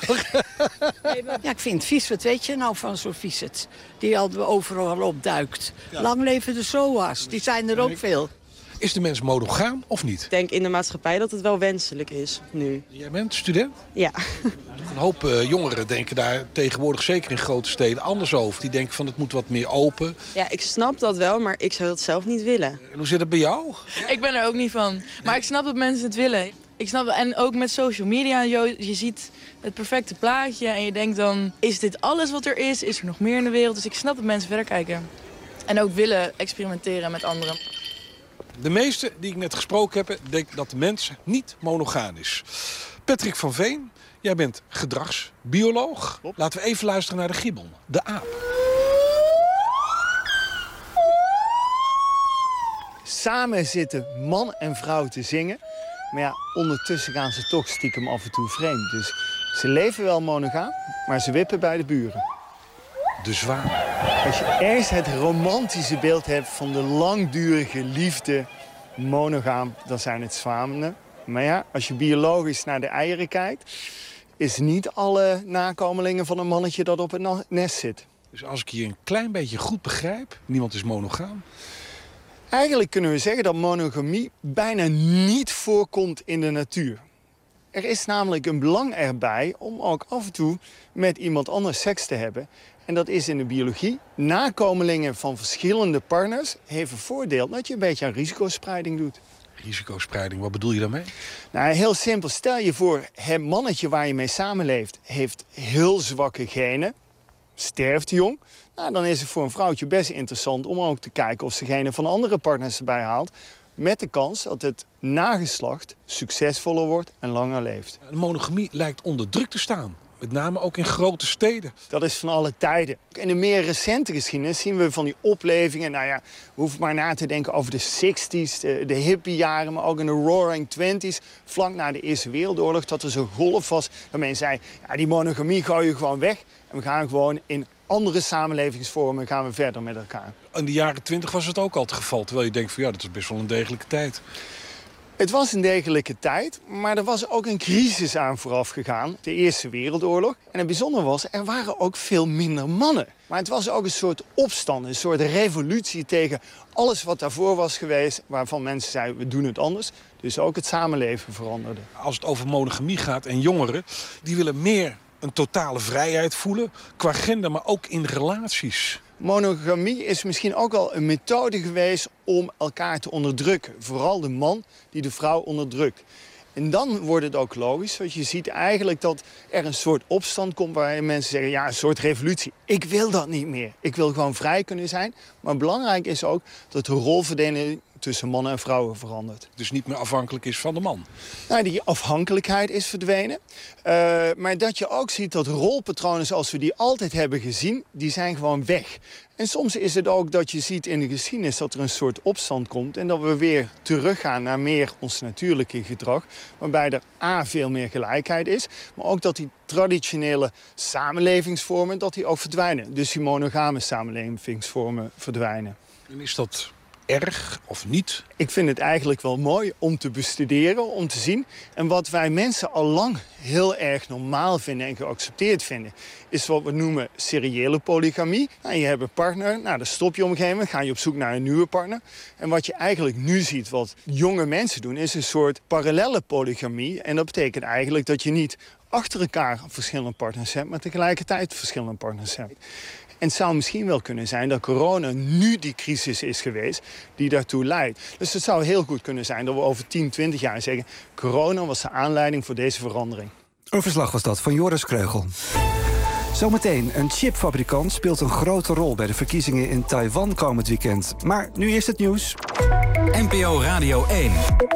Ja, ik vind het vies. Wat weet je nou van zo'n viezet? Die al overal opduikt. Ja. Lang leven de S O A's, die zijn er ook veel. Is de mens monogaam of niet? Ik denk in de maatschappij dat het wel wenselijk is nu. Jij bent student? Ja. Een hoop uh, jongeren denken daar tegenwoordig, zeker in grote steden, anders over. Die denken van het moet wat meer open. Ja, ik snap dat wel, maar ik zou dat zelf niet willen. En hoe zit het bij jou? Ik ben er ook niet van. Maar ik snap dat mensen het willen. Ik snap, en ook met social media, je, je ziet het perfecte plaatje en je denkt dan, is dit alles wat er is? Is er nog meer in de wereld? Dus ik snap dat mensen verder kijken. En ook willen experimenteren met anderen. De meeste die ik net gesproken heb, denken dat de mens niet monogaam is. Patrick van Veen, jij bent gedragsbioloog. Laten we even luisteren naar de gibbon, de aap. Samen zitten man en vrouw te zingen. Maar ja, ondertussen gaan ze toch stiekem af en toe vreemd. Dus ze leven wel monogaam, maar ze wippen bij de buren. De zwaan. Als je ergens het romantische beeld hebt van de langdurige liefde, monogaam, dan zijn het zwanen. Maar ja, als je biologisch naar de eieren kijkt, is niet alle nakomelingen van een mannetje dat op het nest zit. Dus als ik je een klein beetje goed begrijp, niemand is monogaam. Eigenlijk kunnen we zeggen dat monogamie bijna niet voorkomt in de natuur. Er is namelijk een belang erbij om ook af en toe met iemand anders seks te hebben. En dat is in de biologie. Nakomelingen van verschillende partners heeft een voordeel dat je een beetje aan risicospreiding doet. Risicospreiding, wat bedoel je daarmee? Nou, heel simpel. Stel je voor, het mannetje waar je mee samenleeft heeft heel zwakke genen. Sterft jong. Nou, dan is het voor een vrouwtje best interessant om ook te kijken of ze genen van andere partners erbij haalt. Met de kans dat het nageslacht succesvoller wordt en langer leeft. De monogamie lijkt onder druk te staan. Met name ook in grote steden. Dat is van alle tijden. In de meer recente geschiedenis zien we van die oplevingen. Nou ja, we hoeven maar na te denken over de zestig's, de, de hippiejaren, maar ook in de roaring twintig's. Vlak na de Eerste Wereldoorlog, dat er zo'n golf was. Dat men zei, ja, die monogamie gooi je gewoon weg. En we gaan gewoon in andere samenlevingsvormen gaan we verder met elkaar. In de jaren twintig was het ook al het geval. Terwijl je denkt van ja, dat is best wel een degelijke tijd. Het was een degelijke tijd, maar er was ook een crisis aan vooraf gegaan. De Eerste Wereldoorlog. En het bijzondere was, er waren ook veel minder mannen. Maar het was ook een soort opstand, een soort revolutie tegen alles wat daarvoor was geweest. Waarvan mensen zeiden, we doen het anders. Dus ook het samenleven veranderde. Als het over monogamie gaat en jongeren, die willen meer een totale vrijheid voelen. Qua gender, maar ook in relaties. Monogamie is misschien ook wel een methode geweest om elkaar te onderdrukken. Vooral de man die de vrouw onderdrukt. En dan wordt het ook logisch, want je ziet eigenlijk dat er een soort opstand komt waarin mensen zeggen, ja, een soort revolutie. Ik wil dat niet meer. Ik wil gewoon vrij kunnen zijn. Maar belangrijk is ook dat de rolverdeling tussen mannen en vrouwen verandert. Dus niet meer afhankelijk is van de man? Nou, die afhankelijkheid is verdwenen. Uh, maar dat je ook ziet dat rolpatronen zoals we die altijd hebben gezien, die zijn gewoon weg. En soms is het ook dat je ziet in de geschiedenis dat er een soort opstand komt en dat we weer teruggaan naar meer ons natuurlijke gedrag. Waarbij er a, veel meer gelijkheid is, maar ook dat die traditionele samenlevingsvormen dat die ook verdwijnen. Dus die monogame samenlevingsvormen verdwijnen. En is dat erg of niet? Ik vind het eigenlijk wel mooi om te bestuderen, om te zien. En wat wij mensen al lang heel erg normaal vinden en geaccepteerd vinden, is wat we noemen seriële polygamie. Nou, je hebt een partner, nou, dan stop je op een gegeven moment, ga je op zoek naar een nieuwe partner. En wat je eigenlijk nu ziet, wat jonge mensen doen, is een soort parallelle polygamie. En dat betekent eigenlijk dat je niet achter elkaar verschillende partners hebt, maar tegelijkertijd verschillende partners hebt. En het zou misschien wel kunnen zijn dat corona nu die crisis is geweest die daartoe leidt. Dus het zou heel goed kunnen zijn dat we over tien, twintig jaar zeggen, corona was de aanleiding voor deze verandering. Een verslag was dat van Joris Kreugel. Zometeen, een chipfabrikant speelt een grote rol bij de verkiezingen in Taiwan komend weekend. Maar nu eerst het nieuws. N P O Radio één.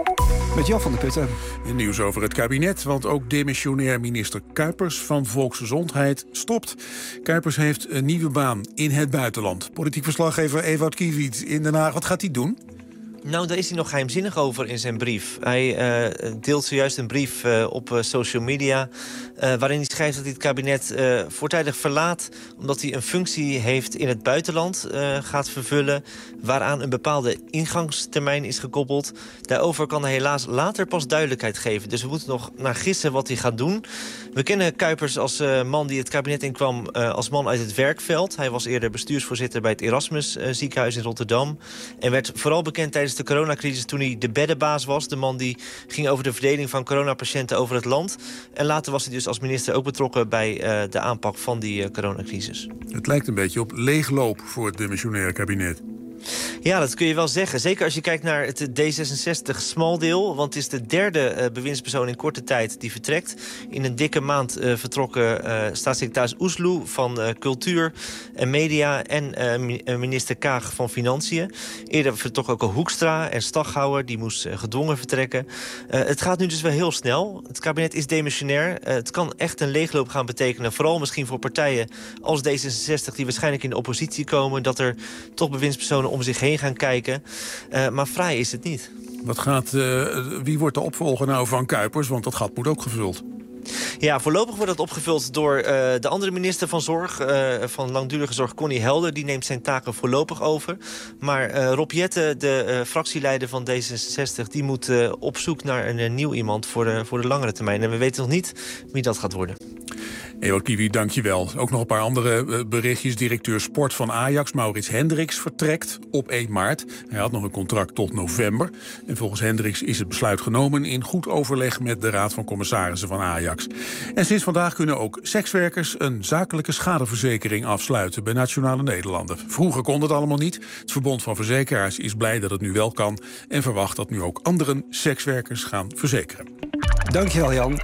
Met Jan van der Putten. In nieuws over het kabinet, want ook demissionair minister Kuipers van Volksgezondheid stopt. Kuipers heeft een nieuwe baan in het buitenland. Politiek verslaggever Ewout Kiviet in Den Haag. Wat gaat hij doen? Nou, daar is hij nog geheimzinnig over in zijn brief. Hij uh, deelt zojuist een brief uh, op uh, social media, Uh, waarin hij schrijft dat hij het kabinet uh, voortijdig verlaat omdat hij een functie heeft in het buitenland uh, gaat vervullen, waaraan een bepaalde ingangstermijn is gekoppeld. Daarover kan hij helaas later pas duidelijkheid geven. Dus we moeten nog naar gissen wat hij gaat doen. We kennen Kuipers als uh, man die het kabinet inkwam uh, als man uit het werkveld. Hij was eerder bestuursvoorzitter bij het Erasmus uh, ziekenhuis in Rotterdam. En werd vooral bekend tijdens de coronacrisis toen hij de beddenbaas was. De man die ging over de verdeling van coronapatiënten over het land. En later was hij dus als minister ook betrokken bij uh, de aanpak van die uh, coronacrisis. Het lijkt een beetje op leegloop voor het demissionaire kabinet. Ja, dat kun je wel zeggen. Zeker als je kijkt naar het D zesenzestig-smaldeel. Want het is de derde uh, bewindspersoon in korte tijd die vertrekt. In een dikke maand uh, vertrokken uh, staatssecretaris Oesloe van uh, Cultuur en Media en uh, minister Kaag van Financiën. Eerder vertrok ook al Hoekstra en Staghouwer. Die moest uh, gedwongen vertrekken. Uh, het gaat nu dus wel heel snel. Het kabinet is demissionair. Uh, het kan echt een leegloop gaan betekenen. Vooral misschien voor partijen als D zesenzestig die waarschijnlijk in de oppositie komen. Dat er toch bewindspersonen om zich heen gaan kijken. Uh, maar vrij is het niet. Wat gaat, uh, wie wordt de opvolger nou van Kuipers? Want dat gat moet ook gevuld. Ja, voorlopig wordt dat opgevuld door uh, de andere minister van Zorg, uh, van Langdurige Zorg, Connie Helder. Die neemt zijn taken voorlopig over. Maar uh, Rob Jetten, de uh, fractieleider van D zesenzestig, die moet uh, op zoek naar een uh, nieuw iemand voor de, voor de langere termijn. En we weten nog niet wie dat gaat worden. Ewout Kiwi, dank je wel. Ook nog een paar andere berichtjes. Directeur sport van Ajax, Maurits Hendricks, vertrekt op één maart. Hij had nog een contract tot november. En volgens Hendricks is het besluit genomen in goed overleg met de Raad van Commissarissen van Ajax. En sinds vandaag kunnen ook sekswerkers een zakelijke schadeverzekering afsluiten bij Nationale Nederlanden. Vroeger kon dat allemaal niet. Het Verbond van Verzekeraars is blij dat het nu wel kan en verwacht dat nu ook anderen sekswerkers gaan verzekeren. Dankjewel, Jan.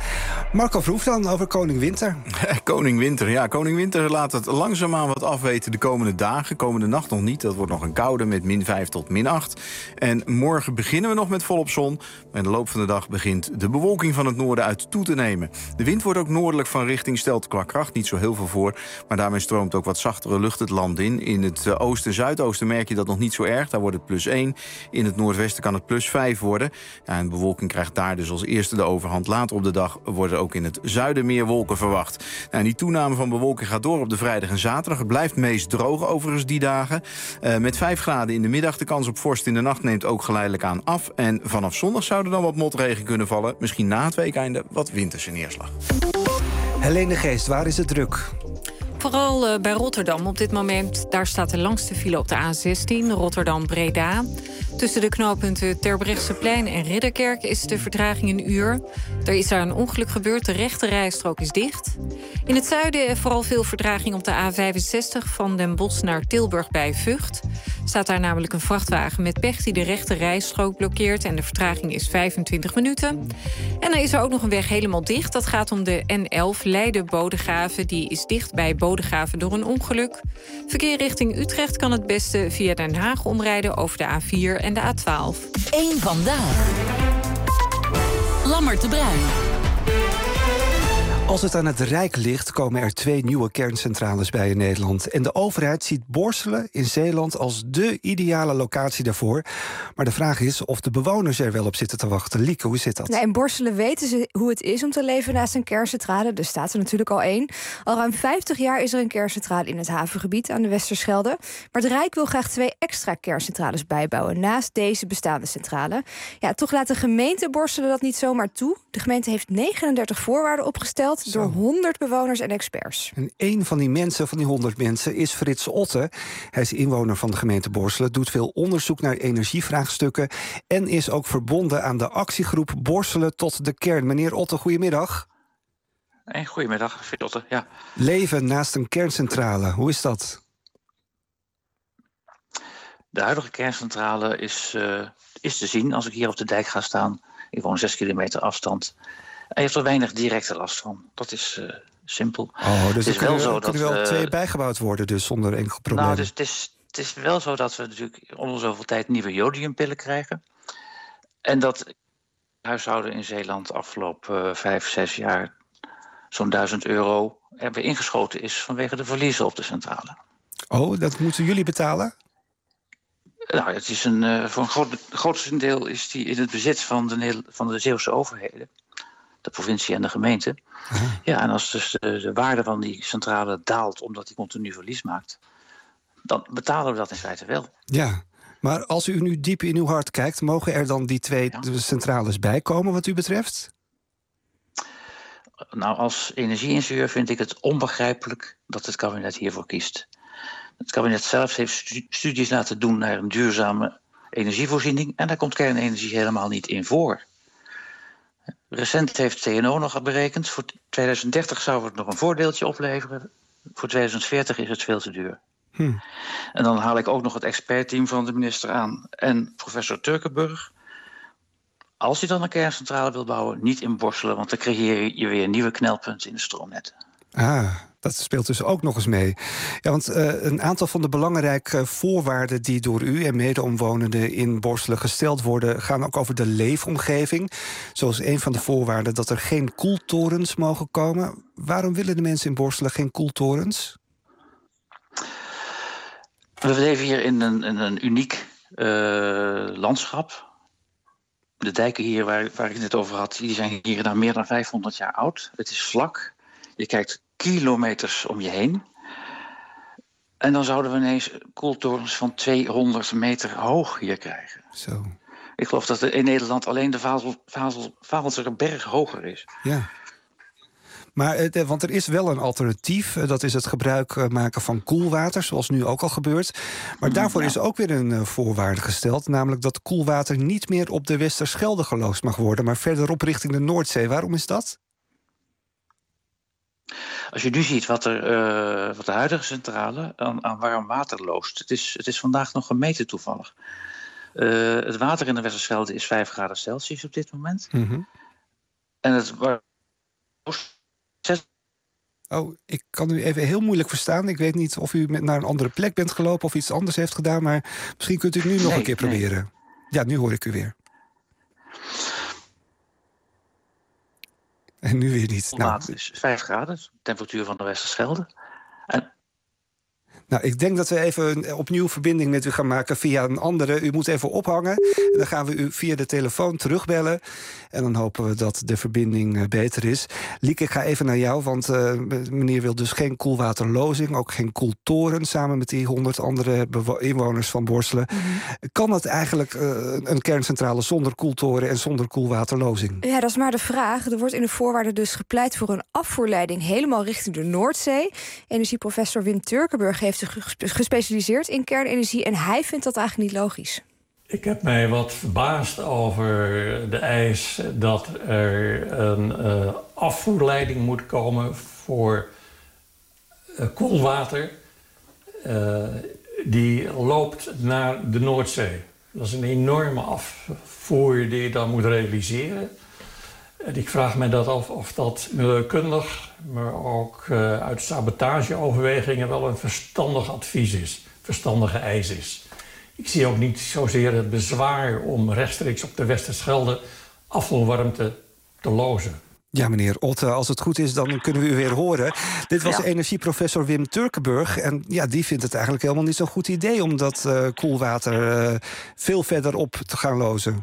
Marco Verhoef dan over Koning Winter. Koning Winter, ja. Koning Winter laat het langzaamaan wat afweten de komende dagen. Komende nacht nog niet. Dat wordt nog een koude met min vijf tot min acht. En morgen beginnen we nog met volop zon. Maar in de loop van de dag begint de bewolking van het noorden uit toe te nemen. De wind wordt ook noordelijk van richting, stelt qua kracht niet zo heel veel voor. Maar daarmee stroomt ook wat zachtere lucht het land in. In het oosten en zuidoosten merk je dat nog niet zo erg. Daar wordt het plus één. In het noordwesten kan het plus vijf worden. Ja, en de bewolking krijgt daar dus als eerste de overhand. Later op de dag worden ook in het zuiden meer wolken verwacht. Nou, en die toename van bewolking gaat door op de vrijdag en zaterdag. Het blijft meest droog overigens die dagen. Uh, met vijf graden in de middag. De kans op vorst in de nacht neemt ook geleidelijk aan af. En vanaf zondag zou er dan wat motregen kunnen vallen. Misschien na het weekeinde wat winterse neerslag. Helene Geest, waar is het druk? Vooral uh, bij Rotterdam op dit moment. Daar staat de langste file op de A zestien, Rotterdam-Breda. Tussen de knooppunten Terbrechtseplein en Ridderkerk is de vertraging een uur. Er is daar een ongeluk gebeurd, de rechte rijstrook is dicht. In het zuiden vooral veel vertraging op de A vijfenzestig... van Den Bosch naar Tilburg bij Vught. Staat daar namelijk een vrachtwagen met pech die de rechte rijstrook blokkeert... en de vertraging is vijfentwintig minuten. En dan is er ook nog een weg helemaal dicht. Dat gaat om de N elf Leiden-Bodegraven. Die is dicht bij Bodegraven door een ongeluk. Verkeer richting Utrecht kan het beste via Den Haag omrijden... over de A vier en de A twaalf. Eén vandaag. Lammert de Bruin. Als het aan het Rijk ligt, komen er twee nieuwe kerncentrales bij in Nederland. En de overheid ziet Borselen in Zeeland als dé ideale locatie daarvoor. Maar de vraag is of de bewoners er wel op zitten te wachten. Lieke, hoe zit dat? Nou, in Borselen weten ze hoe het is om te leven naast een kerncentrale. Er staat er natuurlijk al één. Al ruim vijftig jaar is er een kerncentrale in het havengebied aan de Westerschelde. Maar het Rijk wil graag twee extra kerncentrales bijbouwen naast deze bestaande centrale. Ja, toch laat de gemeente Borselen dat niet zomaar toe. De gemeente heeft negenendertig voorwaarden opgesteld door honderd bewoners en experts. En één van die mensen, van die honderd mensen, is Frits Otte. Hij is inwoner van de gemeente Borselen, doet veel onderzoek naar energievraagstukken en is ook verbonden aan de actiegroep Borselen tot de kern. Meneer Otte, goedemiddag. Hey, goedemiddag, Frits Otte, ja. Leven naast een kerncentrale, hoe is dat? De huidige kerncentrale is, uh, is te zien als ik hier op de dijk ga staan. Ik woon zes kilometer afstand. Hij heeft er weinig directe last van. Dat is uh, simpel. Oh, dus het is er kunnen wel, er zo kunnen dat wel we, twee bijgebouwd worden dus zonder enkel probleem. Nou, dus het, is, het is wel zo dat we natuurlijk om zoveel tijd nieuwe jodiumpillen krijgen. En dat huishouden in Zeeland de afgelopen uh, vijf, zes jaar zo'n duizend euro er weer ingeschoten is vanwege de verliezen op de centrale. Oh, dat moeten jullie betalen? Nou, het is een, uh, voor een groot, grootste deel is die in het bezit van de, van de Zeeuwse overheden. De provincie en de gemeente. Uh-huh. Ja, en als dus de, de waarde van die centrale daalt omdat die continu verlies maakt, dan betalen we dat in feite wel. Ja, maar als u nu diep in uw hart kijkt, mogen er dan die twee ja. centrales bijkomen wat u betreft? Nou, als energieingenieur vind ik het onbegrijpelijk dat het kabinet hiervoor kiest. Het kabinet zelf heeft studies laten doen naar een duurzame energievoorziening en daar komt kernenergie helemaal niet in voor. Recent heeft T N O nog berekend, voor tweeduizend dertig zou het nog een voordeeltje opleveren. Voor tweeduizend veertig is het veel te duur. Hm. En dan haal ik ook nog het expertteam van de minister aan en professor Turkenburg. Als je dan een kerncentrale wil bouwen, niet in Borselen, want dan creëer je weer nieuwe knelpunten in de stroomnetten. Ah, dat speelt dus ook nog eens mee. Ja, want uh, een aantal van de belangrijke voorwaarden die door u en medeomwonenden in Borselen gesteld worden, gaan ook over de leefomgeving. Zoals een van de voorwaarden dat er geen koeltorens mogen komen. Waarom willen de mensen in Borselen geen koeltorens? We leven hier in een, in een uniek uh, landschap. De dijken hier waar, waar ik het over had, die zijn hier dan meer dan vijfhonderd jaar oud. Het is vlak. Je kijkt kilometers om je heen. En dan zouden we ineens koeltorens van tweehonderd meter hoog hier krijgen. Zo. Ik geloof dat in Nederland alleen de Vazel, Vazel, Vazelberg hoger is. Ja. Maar, want er is wel een alternatief. Dat is het gebruik maken van koelwater, zoals nu ook al gebeurt. Maar daarvoor ja. is ook weer een voorwaarde gesteld. Namelijk dat koelwater niet meer op de Westerschelde geloosd mag worden, maar verderop richting de Noordzee. Waarom is dat? Als je nu ziet wat, er, uh, wat de huidige centrale aan, aan warm water loost. Het is, het is vandaag nog gemeten toevallig. Uh, het water in de Westerschelde is vijf graden Celsius op dit moment. Mm-hmm. En het warme Oh, ik kan u even heel moeilijk verstaan. Ik weet niet of u met naar een andere plek bent gelopen of iets anders heeft gedaan, maar misschien kunt u het nu nog Nee, een keer proberen. nee. Ja, nu hoor ik u weer. En nu weer niet. Nou, Het is vijf graden, temperatuur van de Westerschelde. En Nou, ik denk dat we even opnieuw verbinding met u gaan maken via een andere. U moet even ophangen. En dan gaan we u via de telefoon terugbellen. En dan hopen we dat de verbinding uh, beter is. Lieke, ik ga even naar jou, want uh, meneer wil dus geen koelwaterlozing, ook geen koeltoren, samen met die honderd andere inwoners van Borselen. Mm-hmm. Kan het eigenlijk uh, een kerncentrale zonder koeltoren en zonder koelwaterlozing? Ja, dat is maar de vraag. Er wordt in de voorwaarden dus gepleit voor een afvoerleiding helemaal richting de Noordzee. Energieprofessor Wim Turkenburg heeft zich gespecialiseerd in kernenergie en hij vindt dat eigenlijk niet logisch. Ik heb mij wat verbaasd over de eis dat er een uh, afvoerleiding moet komen voor uh, koelwater. Uh, die loopt naar de Noordzee. Dat is een enorme afvoer die je dan moet realiseren. En ik vraag me dat af of dat milieukundig, maar ook uh, uit sabotageoverwegingen wel een verstandig advies is, verstandige eis is. Ik zie ook niet zozeer het bezwaar om rechtstreeks op de Westerschelde afvalwarmte te lozen. Ja, meneer Otte, als het goed is, dan kunnen we u weer horen. Dit was ja. energieprofessor Wim Turkenburg. En ja, die vindt het eigenlijk helemaal niet zo'n goed idee om dat uh, koelwater uh, veel verder op te gaan lozen.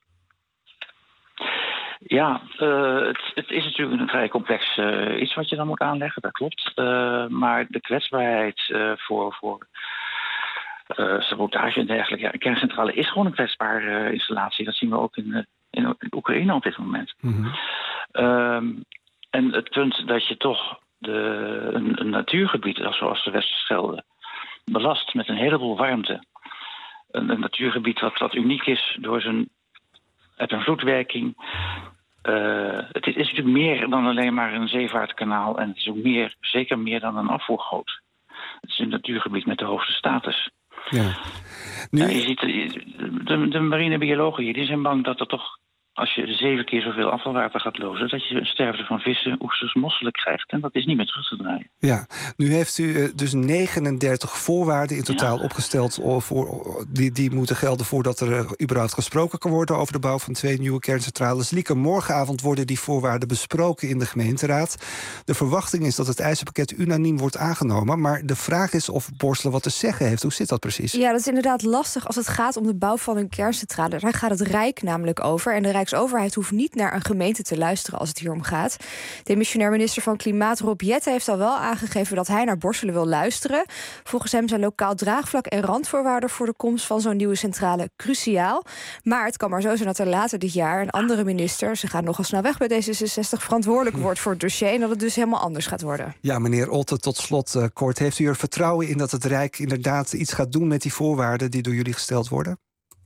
Ja, uh, het, het is natuurlijk een vrij complex uh, iets wat je dan moet aanleggen, dat klopt. Uh, maar de kwetsbaarheid uh, voor, voor uh, sabotage en dergelijke. Ja, een kerncentrale is gewoon een kwetsbare uh, installatie. Dat zien we ook in, uh, in, in Oekraïne op dit moment. Mm-hmm. Um, en het punt dat je toch de, een, een natuurgebied zoals de Westerschelde belast met een heleboel warmte. Een, een natuurgebied wat, wat uniek is door zijn uit een vloedwerking. Uh, het is natuurlijk meer dan alleen maar een zeevaartkanaal. En het is ook meer, zeker meer dan een afvoergoot. Het is een natuurgebied met de hoogste status. Ja. Nu... Ja, je ziet, de, de marinebiologen hier die zijn bang dat er toch, als je zeven keer zoveel afvalwater gaat lozen, dat je een sterfte van vissen, oesters, mosselen krijgt. En dat is niet meer terug te draaien. Ja, nu heeft u uh, dus negenendertig voorwaarden in totaal ja. opgesteld. Voor, die, die moeten gelden voordat er uh, überhaupt gesproken kan worden over de bouw van twee nieuwe kerncentrales. Lieke, morgenavond worden die voorwaarden besproken in de gemeenteraad. De verwachting is dat het eisenpakket unaniem wordt aangenomen. Maar de vraag is of Borselen wat te zeggen heeft. Hoe zit dat precies? Ja, dat is inderdaad lastig als het gaat om de bouw van een kerncentrale. Daar gaat het Rijk namelijk over. En de Rijksoverheid hoeft niet naar een gemeente te luisteren als het hier om gaat. Demissionair minister van Klimaat Rob Jetten heeft al wel aangegeven dat hij naar Borselen wil luisteren. Volgens hem zijn lokaal draagvlak en randvoorwaarden voor de komst van zo'n nieuwe centrale cruciaal. Maar het kan maar zo zijn dat er later dit jaar een andere minister, ze gaan nogal snel weg bij D zesenzestig, verantwoordelijk wordt voor het dossier en dat het dus helemaal anders gaat worden. Ja, meneer Otte, tot slot uh, kort. Heeft u er vertrouwen in dat het Rijk inderdaad iets gaat doen met die voorwaarden die door jullie gesteld worden?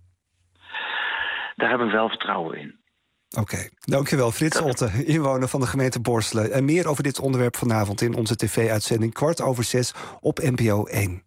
Daar hebben we wel vertrouwen in. Oké, okay. Dankjewel. Frits Otte, inwoner van de gemeente Borselen. En meer over dit onderwerp vanavond in onze tv-uitzending kwart over zes op N P O één.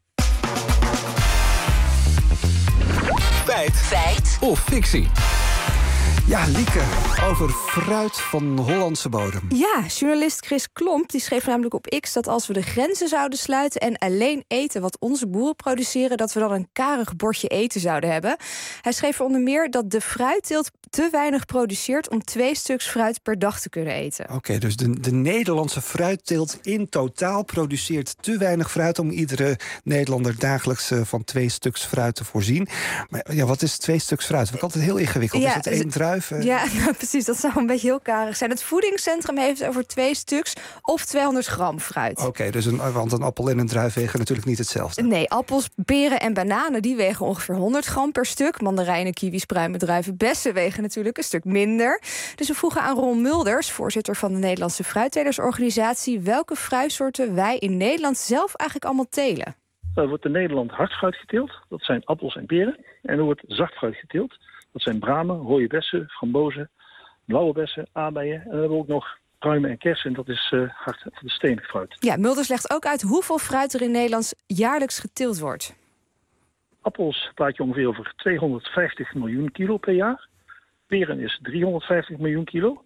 Feit. Feit. Of fictie. Ja, Lieke, over fruit van Hollandse bodem. Ja, journalist Chris Klomp die schreef namelijk op X dat als we de grenzen zouden sluiten en alleen eten wat onze boeren produceren, dat we dan een karig bordje eten zouden hebben. Hij schreef onder meer dat de fruitteelt te weinig produceert om twee stuks fruit per dag te kunnen eten. Oké, okay, dus de, de Nederlandse fruitteelt in totaal produceert te weinig fruit om iedere Nederlander dagelijks uh, van twee stuks fruit te voorzien. Maar ja, wat is twee stuks fruit? Dat is altijd heel ingewikkeld. Ja, is het één druif? Ja, nou, precies. Dat zou een beetje heel karig zijn. Het voedingscentrum heeft over twee stuks of tweehonderd gram fruit. Oké, okay, dus een, want een appel en een druif wegen natuurlijk niet hetzelfde. Nee, appels, peren en bananen die wegen ongeveer honderd gram per stuk. Mandarijnen, kiwis, pruimen, druiven, bessen wegen natuurlijk een stuk minder. Dus we vroegen aan Ron Mulders, voorzitter van de Nederlandse Fruittelersorganisatie, welke fruitsoorten wij in Nederland zelf eigenlijk allemaal telen. Er wordt in Nederland hardfruit geteeld. Dat zijn appels en peren. En er wordt zachtfruit geteeld. Dat zijn bramen, rode bessen, frambozen, blauwe bessen, aardbeien. En dan hebben we ook nog pruimen en kersen. En dat is uh, hard stenig fruit. Ja, Mulders legt ook uit hoeveel fruit er in Nederland jaarlijks geteeld wordt. Appels praat je ongeveer over tweehonderdvijftig miljoen kilo per jaar. Peren is driehonderdvijftig miljoen kilo.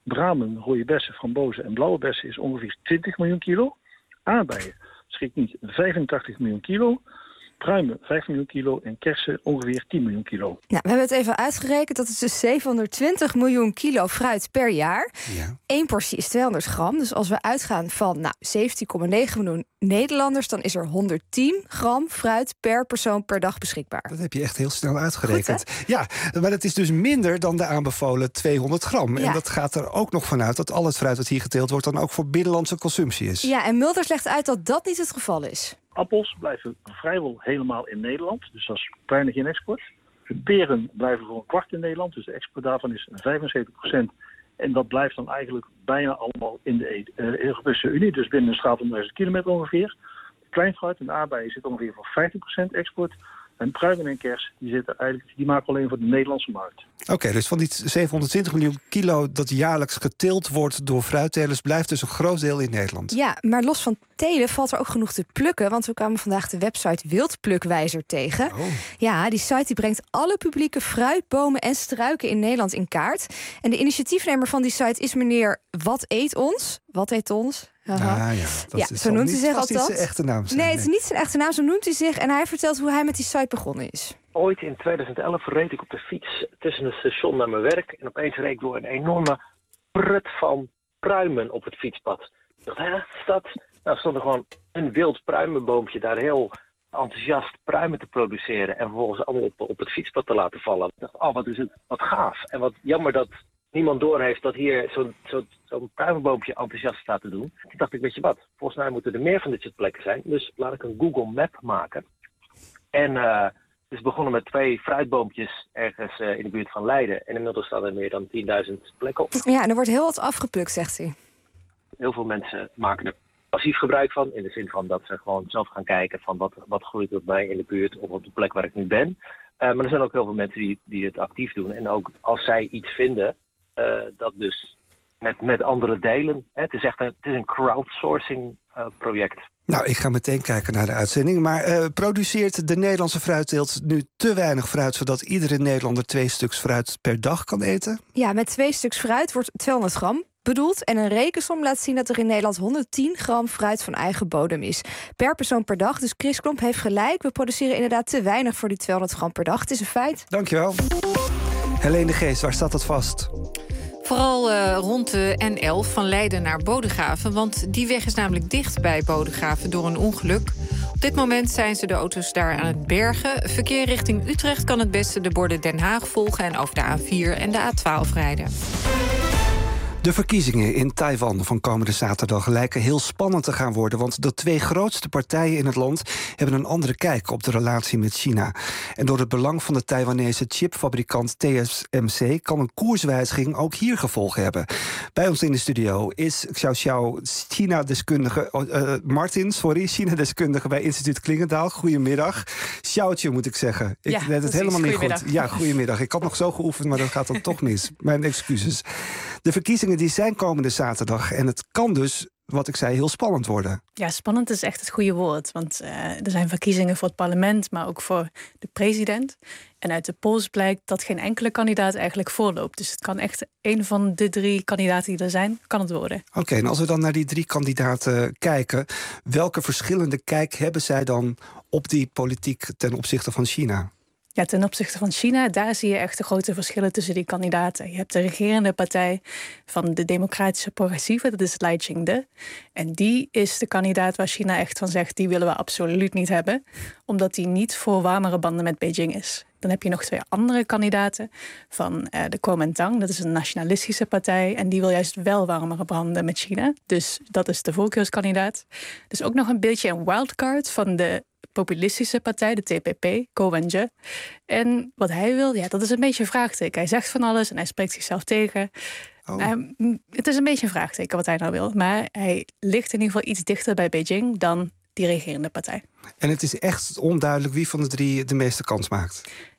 bramen, rode bessen, frambozen en blauwe bessen is ongeveer twintig miljoen kilo. Aardbeien schikt niet vijfentachtig miljoen kilo. Pruimen vijf miljoen kilo en kersen ongeveer tien miljoen kilo. Nou, we hebben het even uitgerekend. Dat is dus zevenhonderdtwintig miljoen kilo fruit per jaar. Ja. Eén portie is tweehonderd gram. Dus als we uitgaan van nou, zeventien komma negen miljoen Nederlanders... dan is er honderdtien gram fruit per persoon per dag beschikbaar. Dat heb je echt heel snel uitgerekend. Goed, ja, maar dat is dus minder dan de aanbevolen tweehonderd gram. Ja. En dat gaat er ook nog vanuit dat al het fruit dat hier geteeld wordt... dan ook voor binnenlandse consumptie is. Ja, en Mulders legt uit dat dat niet het geval is. Appels blijven vrijwel helemaal in Nederland, dus dat is bijna geen export. Peren blijven voor een kwart in Nederland, dus de export daarvan is vijfenzeventig procent. En dat blijft dan eigenlijk bijna allemaal in de Europese Unie, dus binnen een straal van duizend kilometer ongeveer. Kleinfruit en aardbeien zit ongeveer voor vijftig procent export. En pruimen en kers, die, zitten eigenlijk, die maken alleen voor de Nederlandse markt. Oké, okay, dus van die zevenhonderdtwintig miljoen kilo dat jaarlijks geteeld wordt door fruittelers... blijft dus een groot deel in Nederland. Ja, maar los van telen valt er ook genoeg te plukken... want we kwamen vandaag de website Wildplukwijzer tegen. Oh. Ja, die site die brengt alle publieke fruitbomen en struiken in Nederland in kaart. En de initiatiefnemer van die site is meneer Wat Eet Ons. Wat Eet Ons? Aha. Ah, ja, dat ja, is zo noemt hij zich althans. althans. Niet zijn echte naam zijn, nee, het is niet zijn echte naam, zo noemt hij zich. En hij vertelt hoe hij met die site begonnen is. Ooit in tweeduizend elf reed ik op de fiets tussen het station naar mijn werk. En opeens reed ik door een enorme prut van pruimen op het fietspad. Ik dacht, hè, is dat? Nou, stond er gewoon een wild pruimenboompje daar heel enthousiast pruimen te produceren. En vervolgens allemaal op, op het fietspad te laten vallen. Ik dacht, oh, wat is het, wat gaaf. En wat jammer dat niemand doorheeft dat hier zo'n zo, zo pruimenboompje enthousiast staat te doen. Toen dacht ik, weet je wat, volgens mij moeten er meer van dit soort plekken zijn. Dus laat ik een Google Map maken. En uh, het is begonnen met twee fruitboompjes ergens uh, in de buurt van Leiden. En inmiddels staan er meer dan tienduizend plekken op. Ja, en er wordt heel wat afgeplukt, zegt hij. Heel veel mensen maken er passief gebruik van. In de zin van dat ze gewoon zelf gaan kijken van wat, wat groeit er bij mij in de buurt of op de plek waar ik nu ben. Uh, maar er zijn ook heel veel mensen die, die het actief doen. En ook als zij iets vinden, uh, dat dus met, met anderen delen. Hè, het is echt een, het is een crowdsourcing uh, project. Nou, ik ga meteen kijken naar de uitzending. Maar uh, produceert de Nederlandse fruitteelt nu te weinig fruit... zodat iedere Nederlander twee stuks fruit per dag kan eten? Ja, met twee stuks fruit wordt tweehonderd gram bedoeld. En een rekensom laat zien dat er in Nederland honderdtien gram fruit van eigen bodem is. Per persoon per dag. Dus Chris Klomp heeft gelijk. We produceren inderdaad te weinig voor die tweehonderd gram per dag. Het is een feit. Dankjewel. Helene de Geest, waar staat dat vast? Vooral uh, rond de N elf van Leiden naar Bodegraven. Want die weg is namelijk dicht bij Bodegraven door een ongeluk. Op dit moment zijn ze de auto's daar aan het bergen. Verkeer richting Utrecht kan het beste de borden Den Haag volgen... en over de A vier en de A twaalf rijden. De verkiezingen in Taiwan van komende zaterdag lijken heel spannend te gaan worden... want de twee grootste partijen in het land hebben een andere kijk op de relatie met China. En door het belang van de Taiwanese chipfabrikant T S M C... kan een koerswijziging ook hier gevolgen hebben. Bij ons in de studio is Xiao Xiao, China-deskundige... Uh, Martin, sorry, China-deskundige bij Instituut Klingendaal. Goedemiddag. Xiaotje moet ik zeggen. Ik ja, weet het helemaal niet goedemiddag. goed. Ja, goedemiddag. Ik had nog zo geoefend, maar dat gaat dan toch mis. Mijn excuses. De verkiezingen die zijn komende zaterdag. En het kan dus, wat ik zei, heel spannend worden. Ja, spannend is echt het goede woord. Want uh, er zijn verkiezingen voor het parlement, maar ook voor de president. En uit de polls blijkt dat geen enkele kandidaat eigenlijk voorloopt. Dus het kan echt een van de drie kandidaten die er zijn, kan het worden. Oké, okay, en als we dan naar die drie kandidaten kijken... welke verschillende kijk hebben zij dan op die politiek ten opzichte van China? Ja, ten opzichte van China, daar zie je echt de grote verschillen tussen die kandidaten. Je hebt de regerende partij van de Democratische Progressieven, dat is Lai Ching-te. En die is de kandidaat waar China echt van zegt, die willen we absoluut niet hebben, omdat die niet voor warmere banden met Beijing is. Dan heb je nog twee andere kandidaten van uh, de Kuomintang. Dat is een nationalistische partij en die wil juist wel warmere banden met China. Dus dat is de voorkeurskandidaat. Dus ook nog een beetje een wildcard van de populistische partij, de T P P, Ko Wen-je. En wat hij wil, ja, dat is een beetje een vraagteken. Hij zegt van alles en hij spreekt zichzelf tegen. Oh. Um, het is een beetje een vraagteken wat hij nou wil. Maar hij ligt in ieder geval iets dichter bij Beijing dan die regerende partij. En het is echt onduidelijk wie van de drie de meeste kans maakt?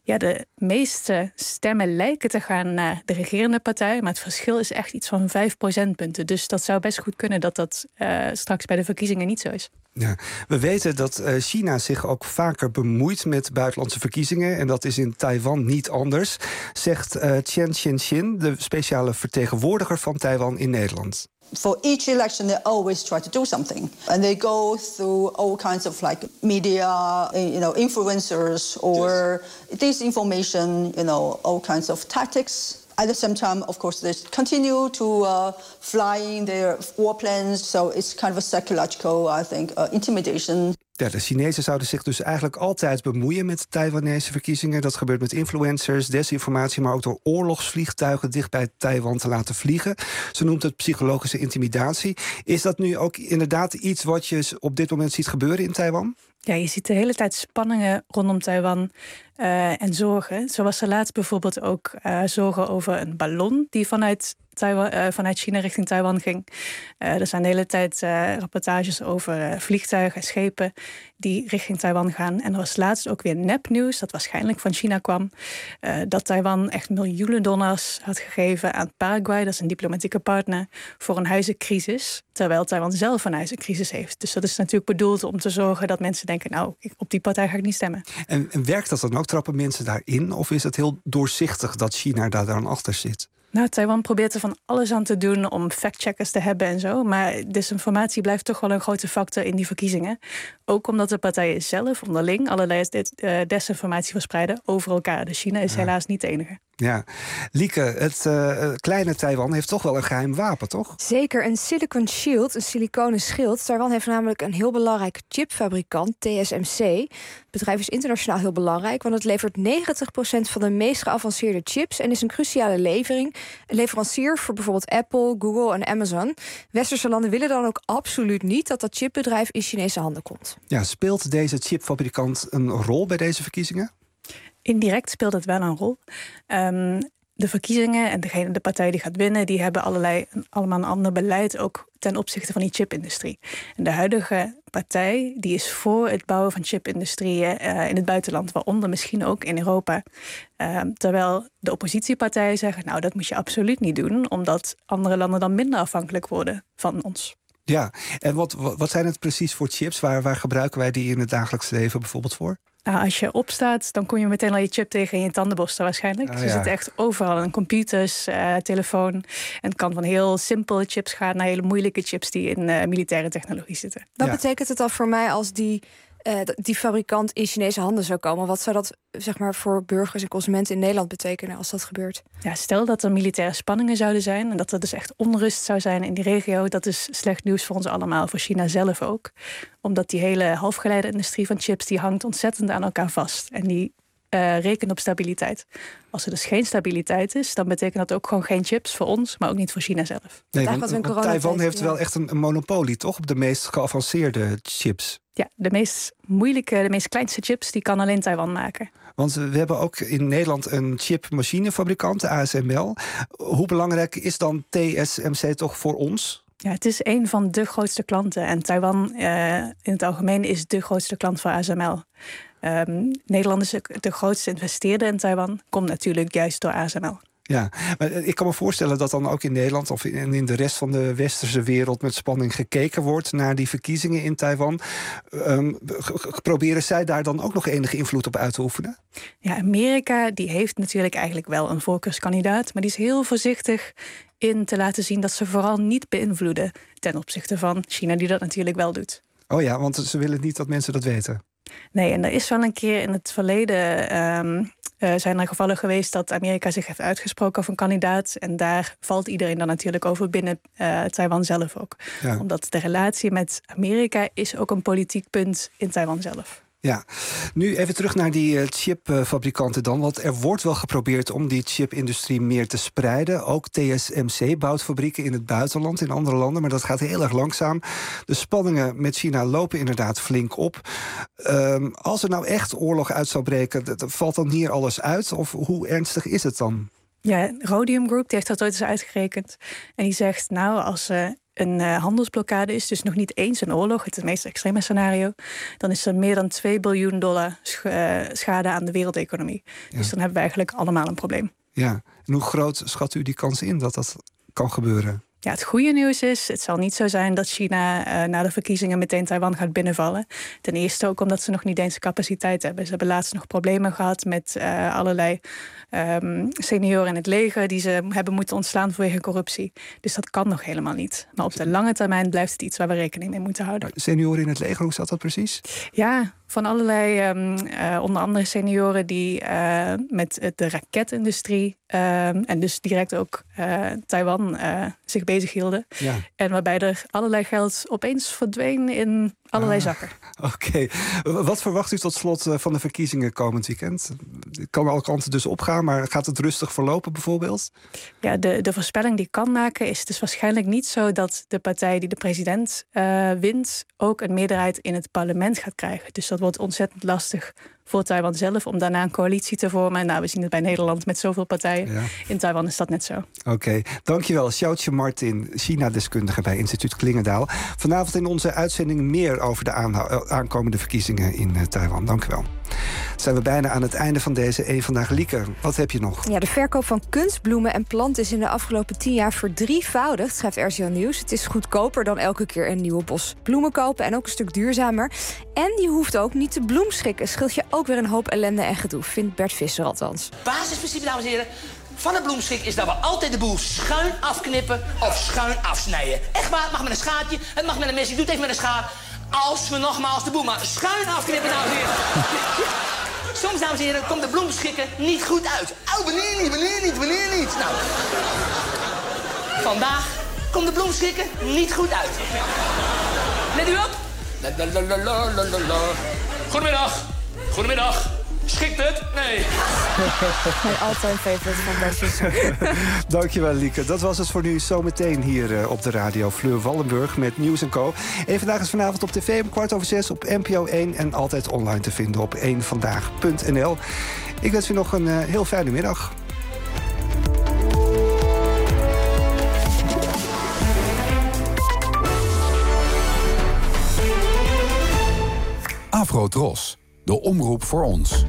Ja, de meeste stemmen lijken te gaan naar de regerende partij, maar het verschil is echt iets van vijf procentpunten. Dus dat zou best goed kunnen dat dat uh, straks bij de verkiezingen niet zo is. Ja, we weten dat uh, China zich ook vaker bemoeit met buitenlandse verkiezingen. En dat is in Taiwan niet anders, zegt uh, Chen Qianxin, de speciale vertegenwoordiger van Taiwan in Nederland. For each election, they always try to do something, and they go through all kinds of like media, you know, influencers or disinformation, you know, all kinds of tactics. At the same time, of course, they continue to uh, flying their warplanes, so it's kind of a psychological, I think, uh, intimidation. Ja, de Chinezen zouden zich dus eigenlijk altijd bemoeien met Taiwanese verkiezingen. Dat gebeurt met influencers, desinformatie, maar ook door oorlogsvliegtuigen dicht bij Taiwan te laten vliegen. Ze noemt het psychologische intimidatie. Is dat nu ook inderdaad iets wat je op dit moment ziet gebeuren in Taiwan? Ja, je ziet de hele tijd spanningen rondom Taiwan uh, en zorgen. Zo was er laatst bijvoorbeeld ook uh, zorgen over een ballon die vanuit, Taiwan, uh, vanuit China richting Taiwan ging. Uh, er zijn de hele tijd uh, rapportages over uh, vliegtuigen en schepen die richting Taiwan gaan. En er was laatst ook weer nepnieuws, dat waarschijnlijk van China kwam, uh, dat Taiwan echt miljoenen dollars had gegeven aan Paraguay, dat is een diplomatieke partner, voor een huizencrisis, terwijl Taiwan zelf een huizencrisis heeft. Dus dat is natuurlijk bedoeld om te zorgen dat mensen denken, nou, op die partij ga ik niet stemmen. En, en werkt dat dan ook? Trappen mensen daarin? Of is het heel doorzichtig dat China daar dan achter zit? Nou, Taiwan probeert er van alles aan te doen om factcheckers te hebben en zo. Maar desinformatie blijft toch wel een grote factor in die verkiezingen. Ook omdat de partijen zelf onderling allerlei desinformatie verspreiden over elkaar. Dus China is ja. helaas niet de enige. Ja, Lieke, het uh, kleine Taiwan heeft toch wel een geheim wapen, toch? Zeker, een Silicon Shield, een siliconen schild. Taiwan heeft namelijk een heel belangrijke chipfabrikant, T S M C. Het bedrijf is internationaal heel belangrijk, want het levert negentig procent van de meest geavanceerde chips en is een cruciale levering. Een leverancier voor bijvoorbeeld Apple, Google en Amazon. Westerse landen willen dan ook absoluut niet dat dat chipbedrijf in Chinese handen komt. Ja, speelt deze chipfabrikant een rol bij deze verkiezingen? Indirect speelt het wel een rol. Um, de verkiezingen en degene, de partij die gaat winnen, die hebben allerlei, allemaal een ander beleid, ook ten opzichte van die chipindustrie. En de huidige partij die is voor het bouwen van chipindustrieën uh, in het buitenland, waaronder misschien ook in Europa. Uh, terwijl de oppositiepartijen zeggen, nou, dat moet je absoluut niet doen, omdat andere landen dan minder afhankelijk worden van ons. Ja, en wat, wat zijn het precies voor chips? Waar, waar gebruiken wij die in het dagelijks leven bijvoorbeeld voor? Nou, als je opstaat, dan kom je meteen al je chip tegen in je tandenborstel waarschijnlijk. Ah, ja. Ze zitten echt overal in computers, uh, telefoon. En het kan van heel simpele chips gaan naar hele moeilijke chips die in uh, militaire technologie zitten. Wat ja. betekent het dan voor mij als die, uh, die fabrikant in Chinese handen zou komen? Wat zou dat zeg maar, voor burgers en consumenten in Nederland betekenen als dat gebeurt? Ja, stel dat er militaire spanningen zouden zijn en dat er dus echt onrust zou zijn in die regio. Dat is slecht nieuws voor ons allemaal, voor China zelf ook. Omdat die hele halfgeleiderindustrie van chips, die hangt ontzettend aan elkaar vast. En die uh, rekent op stabiliteit. Als er dus geen stabiliteit is, dan betekent dat ook gewoon geen chips voor ons, maar ook niet voor China zelf. Nee, want, want Taiwan heeft ja. wel echt een, een monopolie, toch? Op de meest geavanceerde chips. Ja, de meest moeilijke, de meest kleinste chips, die kan alleen Taiwan maken. Want we hebben ook in Nederland een chipmachinefabrikant, de A S M L. Hoe belangrijk is dan T S M C toch voor ons? Ja, het is een van de grootste klanten. En Taiwan uh, in het algemeen is de grootste klant van A S M L. Um, Nederland is de grootste investeerder in Taiwan. Komt natuurlijk juist door A S M L. Ja, maar ik kan me voorstellen dat dan ook in Nederland of in, in de rest van de westerse wereld met spanning gekeken wordt naar die verkiezingen in Taiwan. Um, proberen zij daar dan ook nog enige invloed op uit te oefenen? Ja, Amerika die heeft natuurlijk eigenlijk wel een voorkeurskandidaat, maar die is heel voorzichtig in te laten zien dat ze vooral niet beïnvloeden ten opzichte van China, die dat natuurlijk wel doet. Oh ja, want ze willen niet dat mensen dat weten. Nee, en er is wel een keer in het verleden um, uh, zijn er gevallen geweest dat Amerika zich heeft uitgesproken over een kandidaat. En daar valt iedereen dan natuurlijk over binnen uh, Taiwan zelf ook. Ja. Omdat de relatie met Amerika is ook een politiek punt in Taiwan zelf. Ja, nu even terug naar die uh, chipfabrikanten dan. Want er wordt wel geprobeerd om die chipindustrie meer te spreiden. Ook T S M C bouwt fabrieken in het buitenland, in andere landen. Maar dat gaat heel erg langzaam. De spanningen met China lopen inderdaad flink op. Um, als er nou echt oorlog uit zou breken, dat, valt dan hier alles uit? Of hoe ernstig is het dan? Ja, Rhodium Group die heeft dat ooit eens uitgerekend. En die zegt, nou, als uh, een uh, handelsblokkade is, dus nog niet eens een oorlog, het is het meest extreme scenario, dan is er meer dan twee biljoen dollar sch- uh, schade aan de wereldeconomie. Ja. Dus dan hebben we eigenlijk allemaal een probleem. Ja, en hoe groot schat u die kans in dat dat kan gebeuren? Ja, het goede nieuws is, het zal niet zo zijn dat China uh, na de verkiezingen meteen Taiwan gaat binnenvallen. Ten eerste ook omdat ze nog niet eens de capaciteit hebben. Ze hebben laatst nog problemen gehad met uh, allerlei um, senioren in het leger die ze hebben moeten ontslaan vanwege corruptie. Dus dat kan nog helemaal niet. Maar op de lange termijn blijft het iets waar we rekening mee moeten houden. Senioren in het leger, hoe zat dat precies? Ja, van allerlei, um, uh, onder andere senioren die uh, met de raketindustrie uh, en dus direct ook uh, Taiwan uh, zich bezighielden. Ja. En waarbij er allerlei geld opeens verdween in allerlei ah, zakken. Oké. Okay. Wat verwacht u tot slot van de verkiezingen komend weekend? Het kan alle kanten dus opgaan, maar gaat het rustig verlopen bijvoorbeeld? Ja, de, de voorspelling die ik kan maken is dus waarschijnlijk niet zo dat de partij die de president uh, wint ook een meerderheid in het parlement gaat krijgen. Dus dat wordt ontzettend lastig voor Taiwan zelf om daarna een coalitie te vormen. Nou, we zien het bij Nederland met zoveel partijen. Ja. In Taiwan is dat net zo. Oké, okay. Dankjewel. Sjoutje Martin, China-deskundige bij Instituut Klingendaal. Vanavond in onze uitzending meer over de aanho- aankomende verkiezingen in uh, Taiwan. Dank u wel. Zijn we bijna aan het einde van deze Eén Vandaag. Lieke, wat heb je nog? Ja, de verkoop van kunstbloemen en planten is in de afgelopen tien jaar verdrievoudigd, schrijft R T L Nieuws. Het is goedkoper dan elke keer een nieuwe bos bloemen kopen en ook een stuk duurzamer. En je hoeft ook niet te bloemschikken. Scheelt je ook weer een hoop ellende en gedoe, vindt Bert Visser althans. Basisprincipe, dames en heren, van het bloemschik is dat we altijd de boel schuin afknippen of schuin afsnijden. Echt waar, het mag met een schaartje, het mag met een mes, je doet het even met een schaar. Als we nogmaals de boel maar schuin afknippen, dames en heren. Soms, dames en heren, komt de bloemschikken niet goed uit. Oh, wanneer niet, wanneer niet, wanneer niet? Nou, vandaag komt de bloemschikken niet goed uit. Let u op. Goedemiddag. Goedemiddag. Schikt het? Nee. Mijn all-time favorite van Bert Visser. Dankjewel, Lieke. Dat was het voor nu. Zometeen hier uh, op de radio. Fleur Wallenburg met Nieuws en Co. Eén Vandaag is vanavond op tv om kwart over zes op N P O één... en altijd online te vinden op één vandaag punt n l. Ik wens u nog een uh, heel fijne middag. Afro-Tros, de omroep voor ons.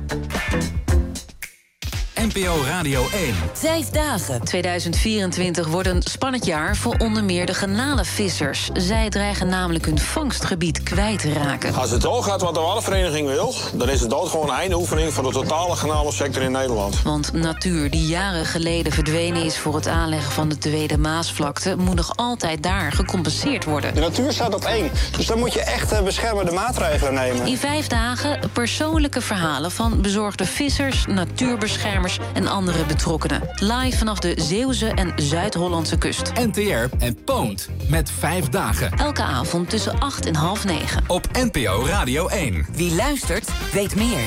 N P O Radio één. Vijf dagen. tweeduizend vierentwintig wordt een spannend jaar voor onder meer de garnalenvissers. Zij dreigen namelijk hun vangstgebied kwijt te raken. Als het doorgaat wat de wallenvereniging wil, dan is het dood gewoon een eindoefening voor de totale garnalensector in Nederland. Want natuur die jaren geleden verdwenen is voor het aanleggen van de Tweede Maasvlakte, moet nog altijd daar gecompenseerd worden. De natuur staat op één, dus dan moet je echt beschermende maatregelen nemen. In vijf dagen persoonlijke verhalen van bezorgde vissers, natuurbeschermers en andere betrokkenen. Live vanaf de Zeeuwse en Zuid-Hollandse kust. N T R en Poont met vijf dagen. Elke avond tussen acht en half negen. Op N P O Radio één. Wie luistert, weet meer.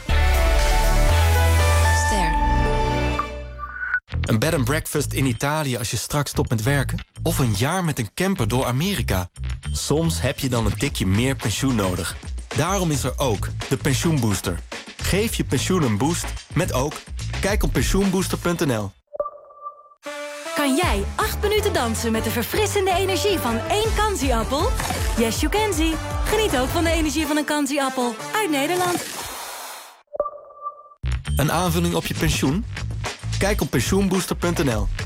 Ster. Een bed and breakfast in Italië als je straks stopt met werken? Of een jaar met een camper door Amerika? Soms heb je dan een tikje meer pensioen nodig. Daarom is er ook de Pensioenbooster. Geef je pensioen een boost met ook. Kijk op pensioenbooster punt n l. Kan jij acht minuten dansen met de verfrissende energie van één Kanzi-appel? Yes, you can see. Geniet ook van de energie van een Kanzi-appel uit Nederland. Een aanvulling op je pensioen? Kijk op pensioenbooster punt n l.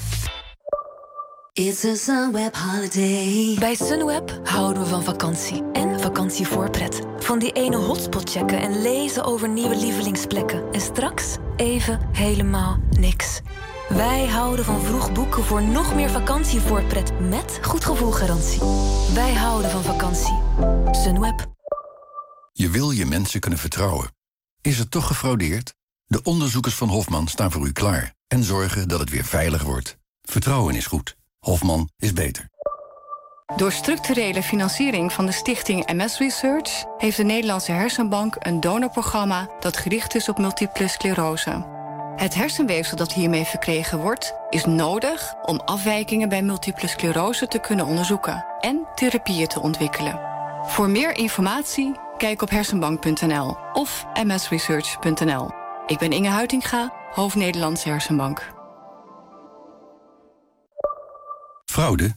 It's a Sunweb holiday. Bij Sunweb houden we van vakantie en vakantievoorpret. Van die ene hotspot checken en lezen over nieuwe lievelingsplekken. En straks even helemaal niks. Wij houden van vroeg boeken voor nog meer vakantievoorpret met goed gevoelgarantie. Wij houden van vakantie. Sunweb. Je wil je mensen kunnen vertrouwen. Is het toch gefraudeerd? De onderzoekers van Hofman staan voor u klaar en zorgen dat het weer veilig wordt. Vertrouwen is goed. Hofman is beter. Door structurele financiering van de stichting M S Research heeft de Nederlandse Hersenbank een donorprogramma dat gericht is op multiple sclerose. Het hersenweefsel dat hiermee verkregen wordt, is nodig om afwijkingen bij multiple sclerose te kunnen onderzoeken en therapieën te ontwikkelen. Voor meer informatie, kijk op hersenbank punt n l of m s research punt n l. Ik ben Inge Huitinga, hoofd Nederlandse Hersenbank. Fraude?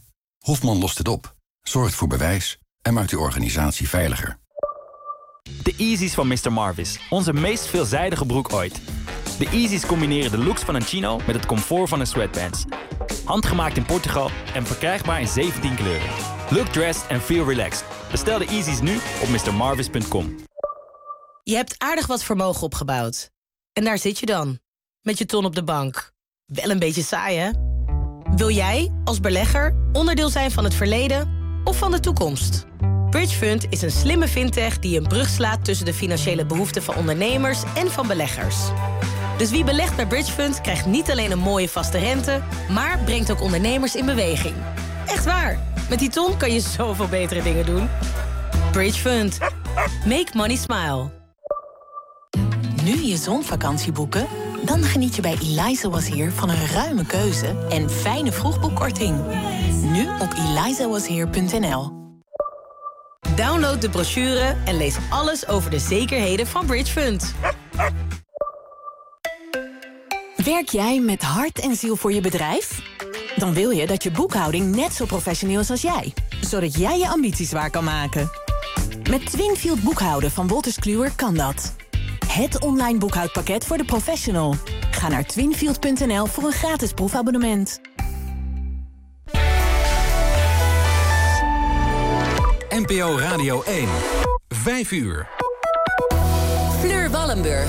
Hofman lost het op, zorgt voor bewijs en maakt uw organisatie veiliger. De Yeezys van mister Marvis. Onze meest veelzijdige broek ooit. De Yeezys combineren de looks van een chino met het comfort van een sweatpants. Handgemaakt in Portugal en verkrijgbaar in zeventien kleuren. Look dressed and feel relaxed. Bestel de Yeezys nu op mister marvis punt com. Je hebt aardig wat vermogen opgebouwd. En daar zit je dan, met je ton op de bank. Wel een beetje saai, hè? Wil jij, als belegger, onderdeel zijn van het verleden of van de toekomst? Bridgefund is een slimme fintech die een brug slaat tussen de financiële behoeften van ondernemers en van beleggers. Dus wie belegt bij Bridgefund krijgt niet alleen een mooie vaste rente, maar brengt ook ondernemers in beweging. Echt waar, met die ton kan je zoveel betere dingen doen. Bridgefund. Make money smile. Nu je zonvakantie boeken? Dan geniet je bij Eliza Was Here van een ruime keuze en fijne vroegboekkorting. Nu op eliza was here punt n l. Download de brochure en lees alles over de zekerheden van Bridgefund. Werk jij met hart en ziel voor je bedrijf? Dan wil je dat je boekhouding net zo professioneel is als jij, zodat jij je ambities waar kan maken. Met Twinfield boekhouden van Wolters Kluwer kan dat. Het online boekhoudpakket voor de professional. Ga naar twinfield punt n l voor een gratis proefabonnement. N P O Radio één. Vijf uur. Fleur Wallenburg